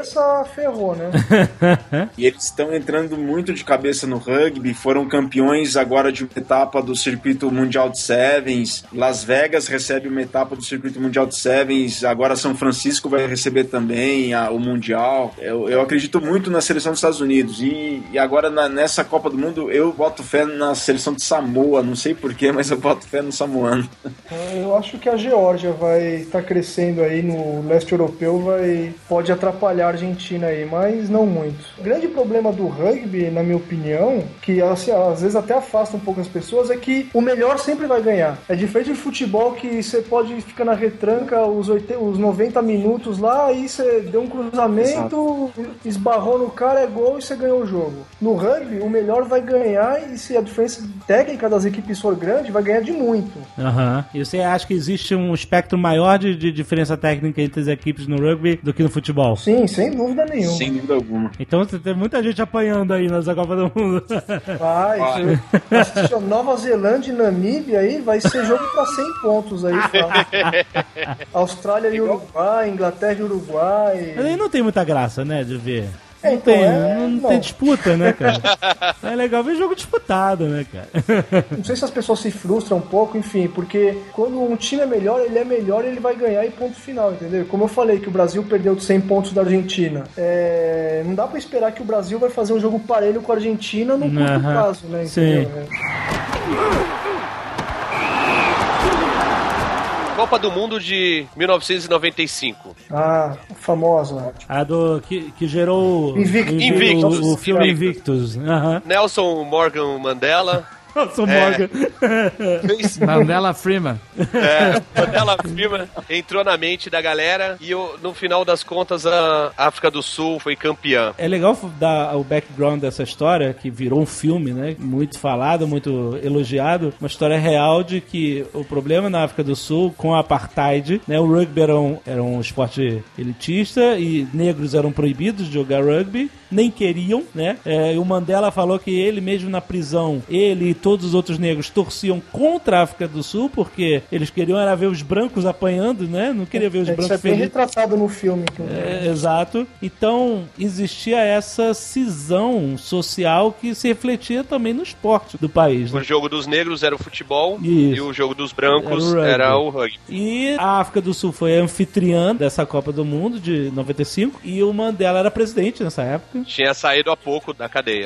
ferrou, né? E eles estão entrando muito de cabeça no rugby, foram campeões agora de uma etapa do circuito mundial de Sevens, Las Vegas recebe uma etapa do circuito mundial de Sevens, agora São Francisco vai receber também o mundial. Eu acredito muito na seleção dos Estados Unidos e agora nessa Copa do Mundo eu boto fé na seleção de Samoa, não sei porquê, mas eu boto fé no samoano. Eu acho que a Geórgia vai estar crescendo aí no leste europeu, pode atrapalhar a Argentina aí, mas não muito. O grande problema do rugby, na minha opinião, que assim, às vezes até afasta um pouco as pessoas, é que o melhor sempre vai ganhar. É diferente de futebol que você pode ficar na retranca os 90 minutos lá, aí você deu um cruzamento, esbarrou no cara, é gol e você ganhou o jogo. No rugby, o melhor vai ganhar e se a diferença técnica das equipes for grande, vai ganhar de muito. E você acha que existe um espectro maior de diferença técnica entre as equipes no rugby do que no futebol? Sim, sem dúvida nenhuma. Sem dúvida alguma. Então tem muita gente apanhando aí nessa Copa do Mundo. Vai. Nova Zelândia e Namíbia aí vai ser jogo pra 100 pontos aí. Austrália e Uruguai, Inglaterra e Uruguai. Mas aí não tem muita graça, né, de ver. Não tem disputa, né, cara? É legal ver jogo disputado, né, cara? Não sei se as pessoas se frustram um pouco, enfim, porque quando um time é melhor, ele vai ganhar e ponto final, entendeu? Como eu falei que o Brasil perdeu 100 pontos da Argentina, não dá pra esperar que o Brasil vai fazer um jogo parelho com a Argentina no curto prazo, né? Entendeu? Copa do Mundo de 1995. Famosa. A do que gerou Invictus. O filme Invictus. Nelson Morgan Mandela. Nelson Morgan. Mandela Freeman. Mandela Freeman entrou na mente da galera e no final das contas a África do Sul foi campeã. É legal dar o background dessa história, que virou um filme, né? Muito falado, muito elogiado. Uma história real de que o problema na África do Sul com a apartheid, né? O rugby era um esporte elitista e negros eram proibidos de jogar rugby, nem queriam, né? E o Mandela falou que ele mesmo na prisão, ele e todos os outros negros torciam contra a África do Sul, porque eles queriam era ver os brancos apanhando, né? Não queria ver os brancos felizes. Isso é bem retratado no filme. Exato. Então, existia essa cisão social que se refletia também no esporte do país. Né? O jogo dos negros era o futebol e o jogo dos brancos era o rugby. E a África do Sul foi anfitriã dessa Copa do Mundo de 95 e o Mandela era presidente nessa época. Tinha saído há pouco da cadeia.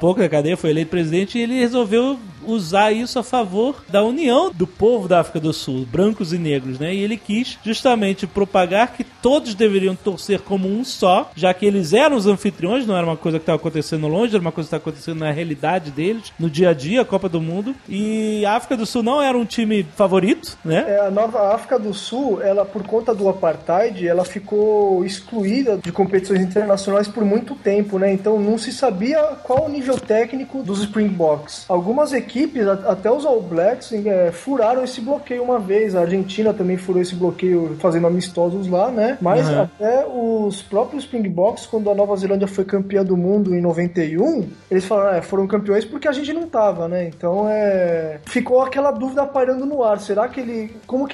Foi eleito presidente e ele resolveu usar isso a favor da união do povo da África do Sul, brancos e negros, né? E ele quis justamente propagar que todos deveriam torcer como um só, já que eles eram os anfitriões, não era uma coisa que estava acontecendo longe, era uma coisa que estava acontecendo na realidade deles, no dia a dia, a Copa do Mundo. E a África do Sul não era um time favorito, né? A nova África do Sul, ela, por conta do apartheid, ela ficou excluída de competições internacionais por muito tempo, né? Então não se sabia qual o nível técnico dos Springboks. Algumas equipes, até os All Blacks, furaram esse bloqueio uma vez. A Argentina também furou esse bloqueio fazendo amistosos lá, né? Mas até os próprios Springboks, quando a Nova Zelândia foi campeã do mundo em 91, eles falaram, foram campeões porque a gente não tava, né? Então ficou aquela dúvida pairando no ar. Será que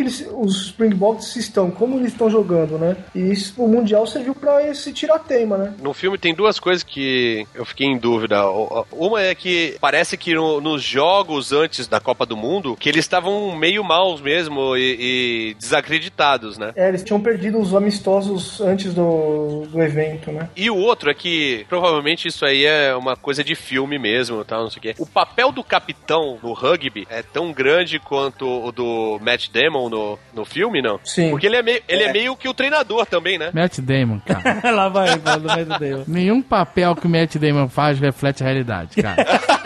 os Springboks estão? Como eles estão jogando, né? E o Mundial serviu pra esse tiratema, né? No filme tem duas coisas que eu fiquei em dúvida. Uma é que parece que nos jogos antes da Copa do Mundo, que eles estavam meio maus mesmo e desacreditados, né? Eles tinham perdido os amistosos antes do evento, né? E o outro é que, provavelmente isso aí é uma coisa de filme mesmo, tal, não sei o quê. O papel do capitão no rugby é tão grande quanto o do Matt Damon no filme, não? Sim. Porque ele é meio que o treinador também, né? Matt Damon, cara. Lá vai, do Matt Damon. Nenhum papel que o Matt Damon faz reflete a realidade, cara.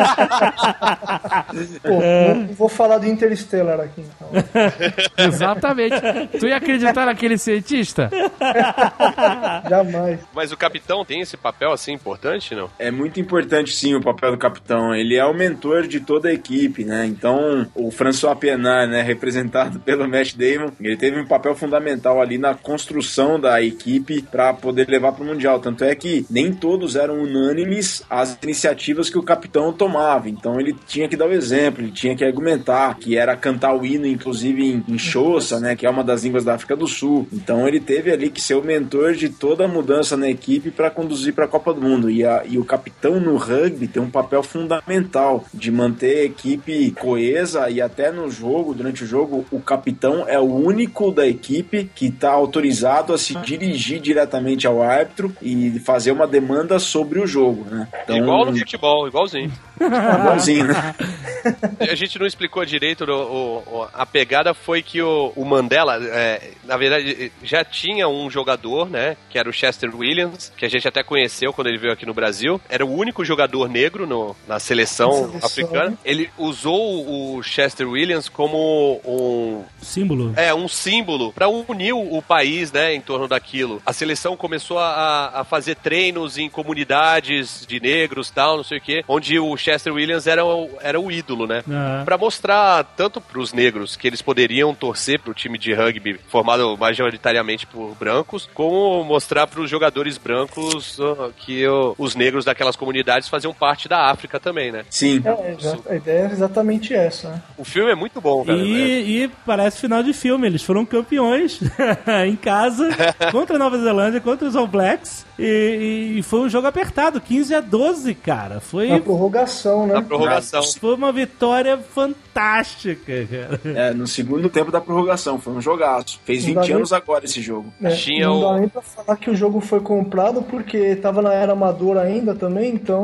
Não vou falar do Interstellar aqui, então. Exatamente. Tu ia acreditar naquele cientista? Jamais. Mas o capitão tem esse papel, assim, importante, não? É muito importante, sim, o papel do capitão. Ele é o mentor de toda a equipe, né? Então, o François Pienaar, né, representado pelo Matt Damon, ele teve um papel fundamental ali na construção da equipe para poder levar para o Mundial. Tanto é que nem todos eram unânimes às iniciativas que o capitão tomava. Então, ele tinha que dar o exemplo, ele tinha que argumentar, que era cantar o hino, inclusive em Xhosa, né, que é uma das línguas da África do Sul. Então, ele teve ali que ser o mentor de toda a mudança na equipe para conduzir para a Copa do Mundo. E o capitão no rugby tem um papel fundamental de manter a equipe coesa, e até no jogo, durante o jogo, o capitão é o único da equipe que está autorizado a se dirigir diretamente ao árbitro e fazer uma demanda sobre o jogo, né? Então, igual no futebol, igualzinho. Igualzinho, né? A gente não explicou direito, a pegada foi que o Mandela, na verdade, já tinha um jogador, né, que era o Chester Williams, que a gente até conheceu quando ele veio aqui no Brasil. Era o único jogador negro na seleção africana. Ele usou o Chester Williams como um símbolo. Um símbolo para unir o país, né, em torno daquilo. A seleção começou a fazer treinos em comunidades de negros, tal, não sei o quê, onde o Chester Williams era o ídolo, né? Pra mostrar tanto pros negros que eles poderiam torcer pro time de rugby formado majoritariamente por brancos, como mostrar pros jogadores brancos que os negros daquelas comunidades faziam parte da África também, né? Sim. A ideia é exatamente essa, né? O filme é muito bom, cara. E parece final de filme. Eles foram campeões em casa contra a Nova Zelândia, contra os All Blacks. E foi um jogo apertado, 15-12, cara. Foi na prorrogação, né? Na prorrogação. Foi uma vitória fantástica, cara. No segundo tempo da prorrogação. Foi um jogaço. Fez 20 anos agora esse jogo. Não dá nem pra falar que o jogo foi comprado, porque tava na era amadora ainda também, então...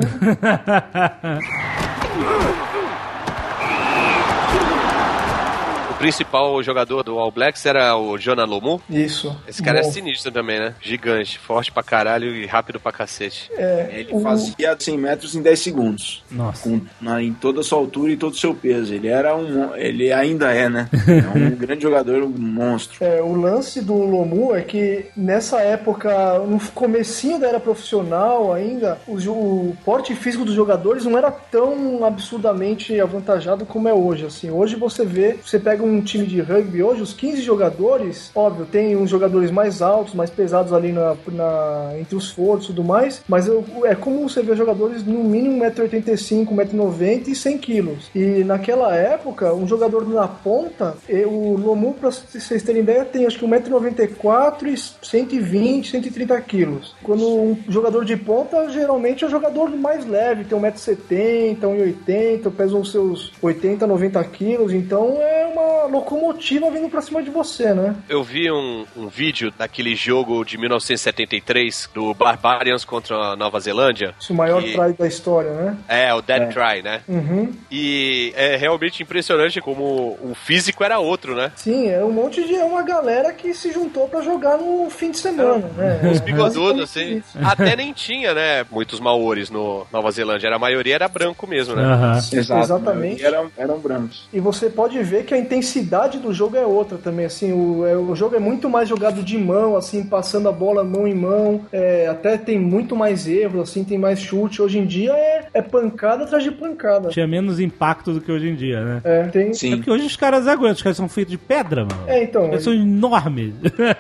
O principal jogador do All Blacks era o Jonah Lomu. Isso. Esse cara é sinistro também, né? Gigante, forte pra caralho e rápido pra cacete. Ele fazia 100 metros em 10 segundos. Nossa. Em toda a sua altura e todo o seu peso. Ele ainda é, né? É um grande jogador, um monstro. O lance do Lomu é que nessa época, no comecinho da era profissional ainda, o porte físico dos jogadores não era tão absurdamente avantajado como é hoje. Assim, hoje você pega um time de rugby hoje, os 15 jogadores, óbvio, tem uns jogadores mais altos, mais pesados ali entre os fortes e tudo mais, mas é comum você ver jogadores no mínimo 1,85m, 1,90m e 100 kg. E naquela época, um jogador na ponta, o Lomu, pra vocês terem ideia, tem acho que 1,94m e 120, 130 kg. Quando um jogador de ponta, geralmente é o jogador mais leve, tem 1,70m, 1,80m, pesa os seus 80, 90 kg, então é uma locomotiva vindo pra cima de você, né? Eu vi um vídeo daquele jogo de 1973 do Barbarians contra a Nova Zelândia. Isso, o maior try da história, né? O Dead Try, né? Uhum. E é realmente impressionante como o físico era outro, né? Sim, é uma galera que se juntou pra jogar no fim de semana, né? Os bigodudos, assim. Até nem tinha, né? Muitos maoris no Nova Zelândia. A maioria era branco mesmo, né? Uhum. Exatamente. Eram brancos. E você pode ver que a intensidade do jogo é outra também, assim, o jogo é muito mais jogado de mão, assim, passando a bola mão em mão, até tem muito mais erros, assim, tem mais chute. Hoje em dia é pancada atrás de pancada. Tinha menos impacto do que hoje em dia, né? Tem... Sim. É porque hoje os caras aguentam, os caras são feitos de pedra, mano. Então. Eles são enormes.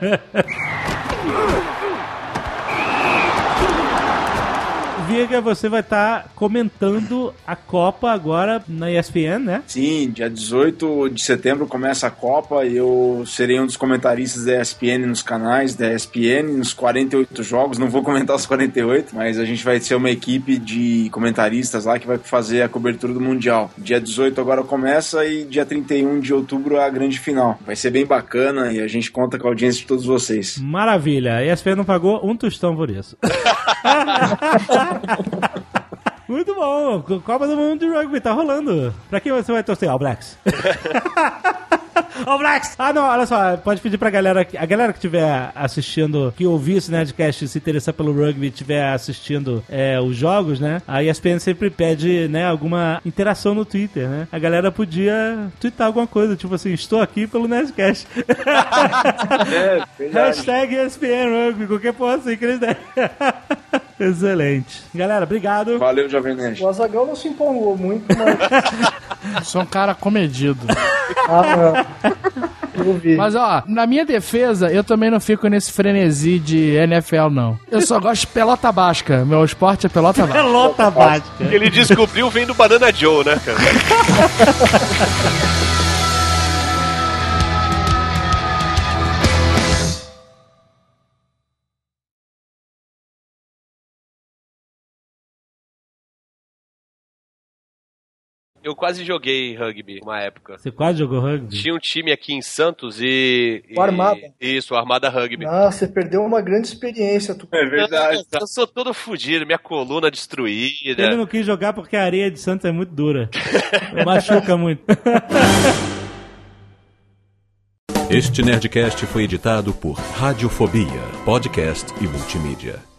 Viega, você vai estar comentando a Copa agora na ESPN, né? Sim, dia 18 de setembro começa a Copa e eu serei um dos comentaristas da ESPN nos canais da ESPN, nos 48 jogos. Não vou comentar os 48, mas a gente vai ser uma equipe de comentaristas lá que vai fazer a cobertura do Mundial. Dia 18 agora começa e dia 31 de outubro é a grande final. Vai ser bem bacana e a gente conta com a audiência de todos vocês. Maravilha, a ESPN não pagou um tostão por isso. Muito bom, Copa do Mundo de Rugby tá rolando. Pra quem você vai torcer? All Blacks. All Blacks! Não, olha só, pode pedir pra galera, a galera que estiver assistindo, que ouvir esse Nerdcast, se interessar pelo rugby e estiver assistindo os jogos, né? A ESPN sempre pede, né, alguma interação no Twitter, né? A galera podia twittar alguma coisa, tipo assim, estou aqui pelo Nerdcast. Hashtag ESPN Rugby, qualquer porra assim que eles derem. Excelente. Galera, obrigado. Valeu, Jovem Nerd. O Azaghal não se empolgou muito, mas... Sou um cara comedido. Eu vi. Mas, ó, na minha defesa, eu também não fico nesse frenesi de NFL, não. Eu só gosto de pelota basca. Meu esporte é pelota basca. Pelota basca. Ele descobriu vendo Banana Joe, né, cara? Eu quase joguei rugby uma época. Você quase jogou rugby? Tinha um time aqui em Santos O Armada. Isso, o Armada Rugby. Ah, você perdeu uma grande experiência. É verdade. Eu sou todo fudido, minha coluna destruída. Ele não quis jogar porque a areia de Santos é muito dura. Machuca muito. Este Nerdcast foi editado por Radiofobia, podcast e multimídia.